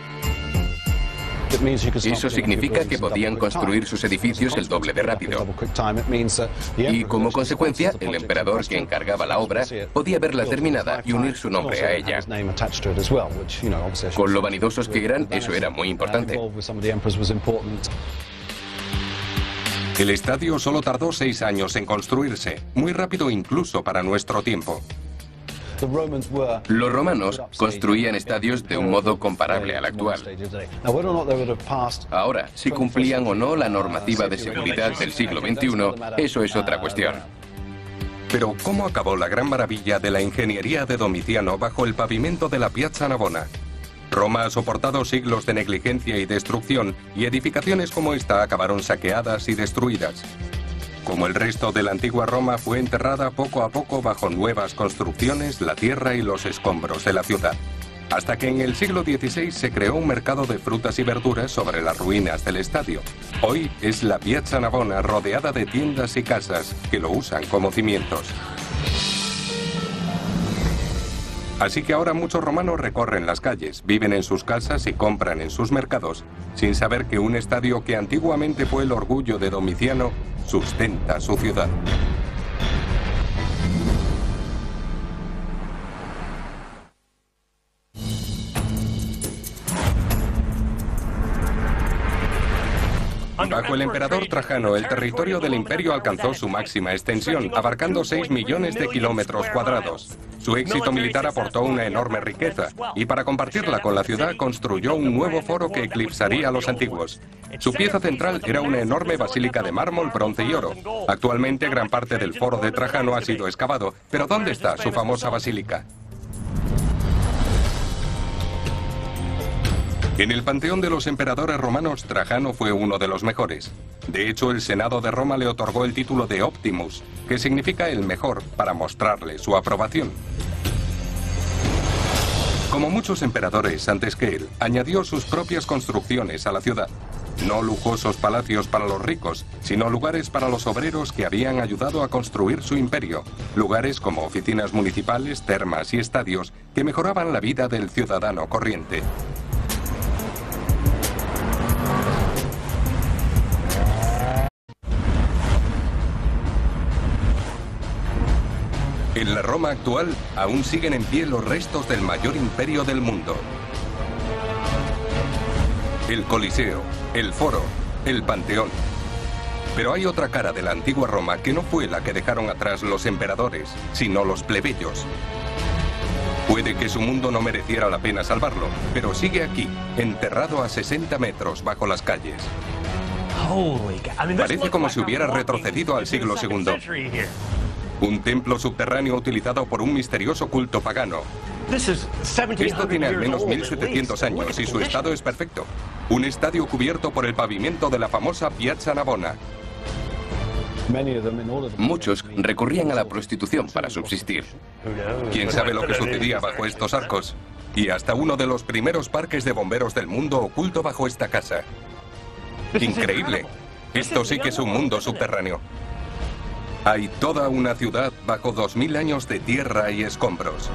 Eso significa que podían construir sus edificios el doble de rápido. Y como consecuencia, el emperador que encargaba la obra podía verla terminada y unir su nombre a ella. Con lo vanidosos que eran, eso era muy importante. El estadio solo tardó 6 años en construirse, muy rápido incluso para nuestro tiempo. Los romanos construían estadios de un modo comparable al actual. Ahora, si cumplían o no la normativa de seguridad del siglo XXI, eso es otra cuestión. Pero ¿cómo acabó la gran maravilla de la ingeniería de Domiciano bajo el pavimento de la Piazza Navona? Roma ha soportado siglos de negligencia y destrucción, y edificaciones como esta acabaron saqueadas y destruidas. Como el resto de la antigua Roma, fue enterrada poco a poco bajo nuevas construcciones, la tierra y los escombros de la ciudad. Hasta que en el siglo XVI se creó un mercado de frutas y verduras sobre las ruinas del estadio. Hoy es la Piazza Navona rodeada de tiendas y casas que lo usan como cimientos. Así que ahora muchos romanos recorren las calles, viven en sus casas y compran en sus mercados, sin saber que un estadio que antiguamente fue el orgullo de Domiciano sustenta su ciudad. Bajo el emperador Trajano, el territorio del imperio alcanzó su máxima extensión, abarcando 6 millones de kilómetros cuadrados. Su éxito militar aportó una enorme riqueza, y para compartirla con la ciudad construyó un nuevo foro que eclipsaría a los antiguos. Su pieza central era una enorme basílica de mármol, bronce y oro. Actualmente gran parte del foro de Trajano ha sido excavado, pero ¿dónde está su famosa basílica? En el panteón de los emperadores romanos, Trajano fue uno de los mejores. De hecho, el Senado de Roma le otorgó el título de Optimus, que significa el mejor, para mostrarle su aprobación. Como muchos emperadores antes que él, añadió sus propias construcciones a la ciudad. No lujosos palacios para los ricos, sino lugares para los obreros que habían ayudado a construir su imperio. Lugares como oficinas municipales, termas y estadios que mejoraban la vida del ciudadano corriente. En la Roma actual, aún siguen en pie los restos del mayor imperio del mundo. el Coliseo, el Foro, el Panteón. Pero hay otra cara de la antigua Roma que no fue la que dejaron atrás los emperadores, sino los plebeyos. Puede que su mundo no mereciera la pena salvarlo, pero sigue aquí, enterrado a 60 metros bajo las calles. Parece como si hubiera retrocedido al siglo II. Un templo subterráneo utilizado por un misterioso culto pagano. Esto tiene al menos 1700 años y su estado es perfecto. Un estadio cubierto por el pavimento de la famosa Piazza Navona. Muchos recurrían a la prostitución para subsistir. ¿Quién sabe lo que sucedía bajo estos arcos? Y hasta uno de los primeros parques de bomberos del mundo oculto bajo esta casa. Increíble. Esto sí que es un mundo subterráneo. Hay toda una ciudad bajo 2000 años de tierra y escombros.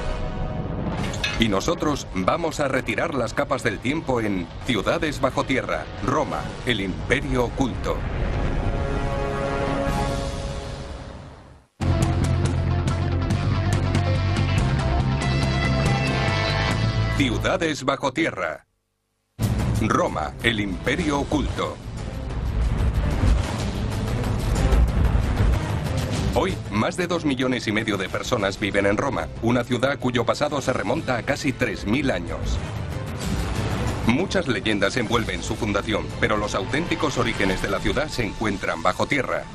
Y nosotros vamos a retirar las capas del tiempo en Ciudades bajo tierra, Roma, el Imperio Oculto. Ciudades bajo tierra. Roma, el Imperio Oculto. Hoy, más de 2,5 millones de personas viven en Roma, una ciudad cuyo pasado se remonta a casi 3000 años. Muchas leyendas envuelven su fundación, pero los auténticos orígenes de la ciudad se encuentran bajo tierra.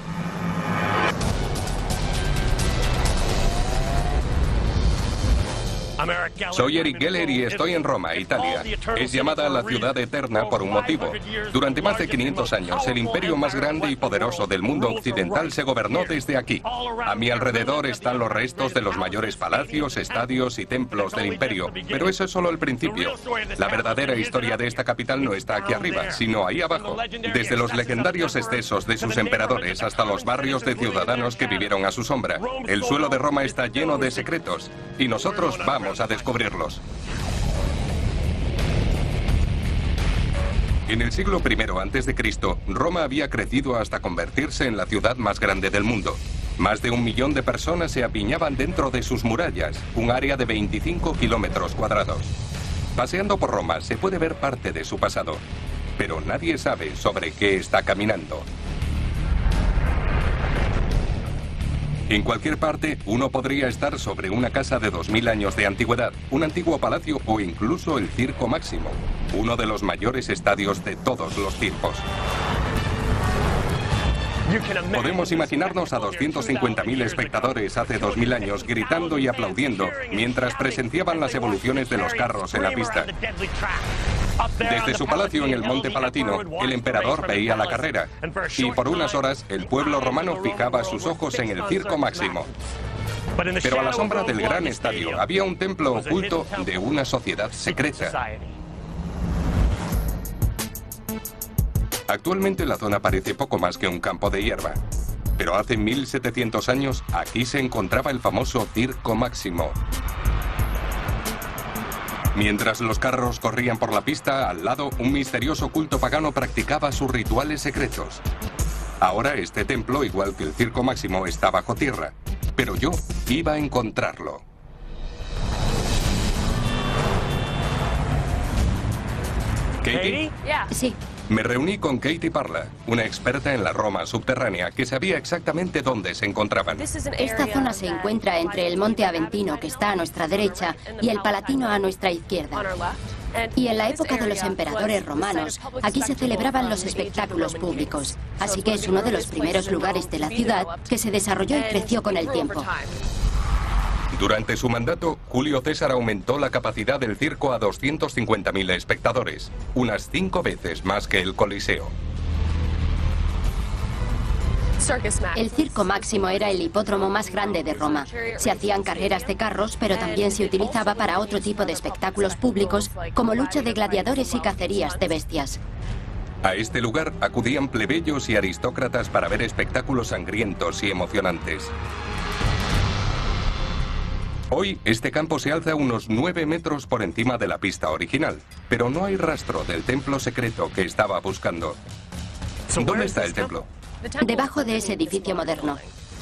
Soy Eric Geller y estoy en Roma, Italia. Es llamada la ciudad eterna por un motivo. Durante más de 500 años, el imperio más grande y poderoso del mundo occidental se gobernó desde aquí. A mi alrededor están los restos de los mayores palacios, estadios y templos del imperio, pero eso es solo el principio. La verdadera historia de esta capital no está aquí arriba, sino ahí abajo. Desde los legendarios excesos de sus emperadores hasta los barrios de ciudadanos que vivieron a su sombra. El suelo de Roma está lleno de secretos, y nosotros vamos a descubrirlos. En el siglo I a.C., Roma había crecido hasta convertirse en la ciudad más grande del mundo. Más de 1 millón de personas se apiñaban dentro de sus murallas, un área de 25 kilómetros cuadrados. Paseando por Roma se puede ver parte de su pasado, pero nadie sabe sobre qué está caminando. En cualquier parte, uno podría estar sobre una casa de 2000 años de antigüedad, un antiguo palacio o incluso el Circo Máximo, uno de los mayores estadios de todos los tiempos. Podemos imaginarnos a 250.000 espectadores hace 2000 años gritando y aplaudiendo mientras presenciaban las evoluciones de los carros en la pista. Desde su palacio en el Monte Palatino, el emperador veía la carrera, y por unas horas el pueblo romano fijaba sus ojos en el Circo Máximo. Pero a la sombra del gran estadio había un templo oculto de una sociedad secreta. Actualmente la zona parece poco más que un campo de hierba, pero hace 1700 años aquí se encontraba el famoso Circo Máximo. Mientras los carros corrían por la pista, al lado un misterioso culto pagano practicaba sus rituales secretos. Ahora este templo, igual que el Circo Máximo, está bajo tierra, pero yo iba a encontrarlo. ¿Katie? Sí. Me reuní con Katie Parla, una experta en la Roma subterránea que sabía exactamente dónde se encontraban. Esta zona se encuentra entre el Monte Aventino, que está a nuestra derecha, y el Palatino a nuestra izquierda. Y en la época de los emperadores romanos, aquí se celebraban los espectáculos públicos. Así que es uno de los primeros lugares de la ciudad que se desarrolló y creció con el tiempo. Durante su mandato, Julio César aumentó la capacidad del circo a 250.000 espectadores, unas 5 veces más que el Coliseo. El Circo Máximo era el hipódromo más grande de Roma. Se hacían carreras de carros, pero también se utilizaba para otro tipo de espectáculos públicos, como lucha de gladiadores y cacerías de bestias. A este lugar acudían plebeyos y aristócratas para ver espectáculos sangrientos y emocionantes. Hoy, este campo se alza unos 9 metros por encima de la pista original, pero no hay rastro del templo secreto que estaba buscando. ¿Dónde está el templo? Debajo de ese edificio moderno.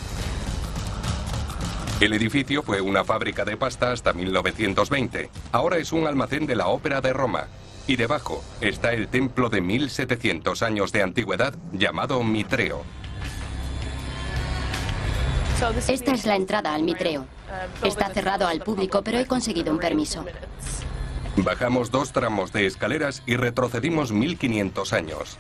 El edificio fue una fábrica de pasta hasta 1920. Ahora es un almacén de la Ópera de Roma. Y debajo está el templo de 1700 años de antigüedad llamado Mitreo. Esta es la entrada al Mitreo. Está cerrado al público, pero he conseguido un permiso. Bajamos 2 tramos de escaleras y retrocedimos 1500 años.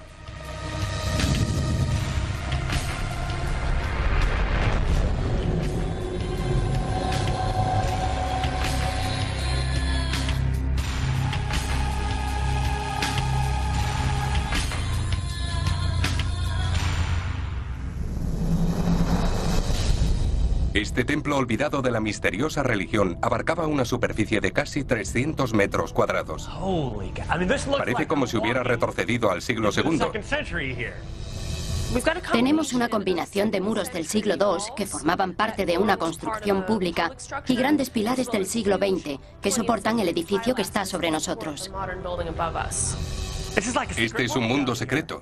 Este templo olvidado de la misteriosa religión abarcaba una superficie de casi 300 metros cuadrados. Parece como si hubiera retrocedido al siglo II. Tenemos una combinación de muros del siglo II que formaban parte de una construcción pública y grandes pilares del siglo XX que soportan el edificio que está sobre nosotros. Este es un mundo secreto.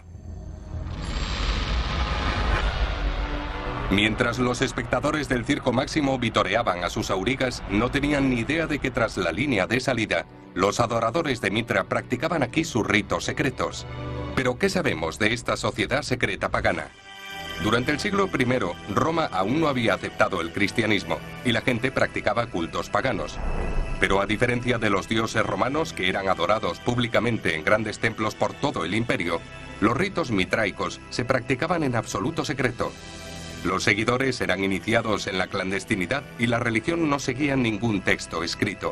Mientras los espectadores del Circo Máximo vitoreaban a sus aurigas, no tenían ni idea de que tras la línea de salida, los adoradores de Mitra practicaban aquí sus ritos secretos. Pero ¿qué sabemos de esta sociedad secreta pagana? Durante el siglo I, Roma aún no había aceptado el cristianismo y la gente practicaba cultos paganos. Pero a diferencia de los dioses romanos que eran adorados públicamente en grandes templos por todo el imperio, los ritos mitraicos se practicaban en absoluto secreto. Los seguidores eran iniciados en la clandestinidad y la religión no seguía ningún texto escrito.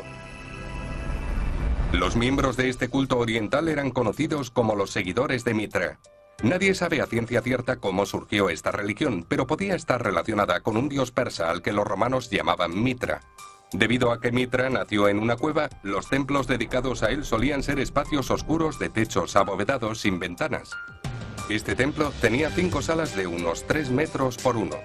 Los miembros de este culto oriental eran conocidos como los seguidores de Mitra. Nadie sabe a ciencia cierta cómo surgió esta religión, pero podía estar relacionada con un dios persa al que los romanos llamaban Mitra. Debido a que Mitra nació en una cueva, los templos dedicados a él solían ser espacios oscuros de techos abovedados sin ventanas. Este templo tenía 5 salas de unos 3 metros por 1.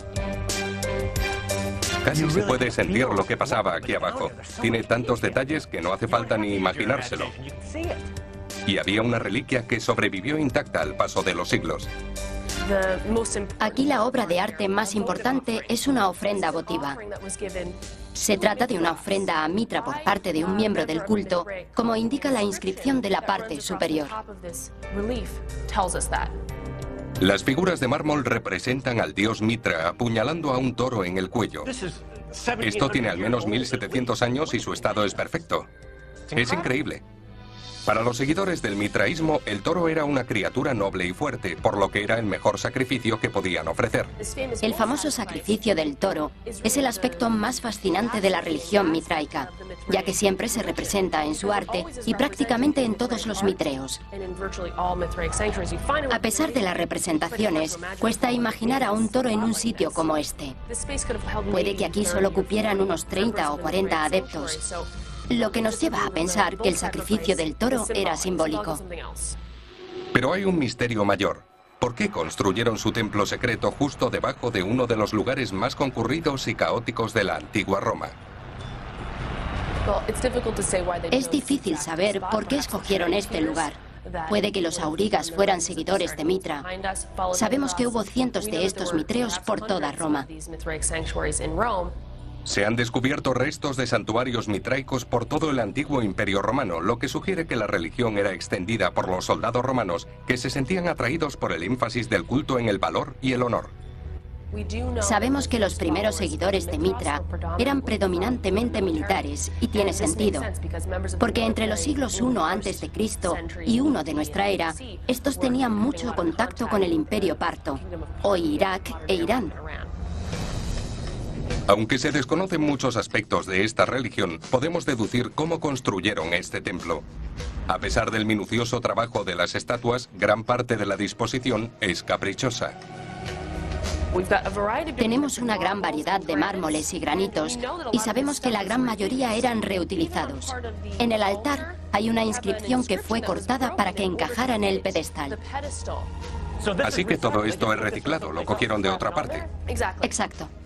Casi se puede sentir lo que pasaba aquí abajo. Tiene tantos detalles que no hace falta ni imaginárselo. Y había una reliquia que sobrevivió intacta al paso de los siglos. Aquí la obra de arte más importante es una ofrenda votiva. Se trata de una ofrenda a Mitra por parte de un miembro del culto, como indica la inscripción de la parte superior. Las figuras de mármol representan al dios Mitra apuñalando a un toro en el cuello. Esto tiene al menos 1700 años y su estado es perfecto. Es increíble. Para los seguidores del mitraísmo, el toro era una criatura noble y fuerte, por lo que era el mejor sacrificio que podían ofrecer. El famoso sacrificio del toro es el aspecto más fascinante de la religión mitraica, ya que siempre se representa en su arte y prácticamente en todos los mitreos. A pesar de las representaciones, cuesta imaginar a un toro en un sitio como este. Puede que aquí solo cupieran unos 30 o 40 adeptos. Lo que nos lleva a pensar que el sacrificio del toro era simbólico. Pero hay un misterio mayor. ¿Por qué construyeron su templo secreto justo debajo de uno de los lugares más concurridos y caóticos de la antigua Roma? Es difícil saber por qué escogieron este lugar. Puede que los aurigas fueran seguidores de Mitra. Sabemos que hubo cientos de estos mitreos por toda Roma. Se han descubierto restos de santuarios mitraicos por todo el antiguo imperio romano, lo que sugiere que la religión era extendida por los soldados romanos que se sentían atraídos por el énfasis del culto en el valor y el honor. Sabemos que los primeros seguidores de Mitra eran predominantemente militares, y tiene sentido, porque entre los siglos I a.C. y I de nuestra era, estos tenían mucho contacto con el imperio parto, hoy Irak e Irán. Aunque se desconocen muchos aspectos de esta religión, podemos deducir cómo construyeron este templo. A pesar del minucioso trabajo de las estatuas, gran parte de la disposición es caprichosa. Tenemos una gran variedad de mármoles y granitos, y sabemos que la gran mayoría eran reutilizados. En el altar hay una inscripción que fue cortada para que encajara en el pedestal. Así que todo esto es reciclado, lo cogieron de otra parte. Exacto.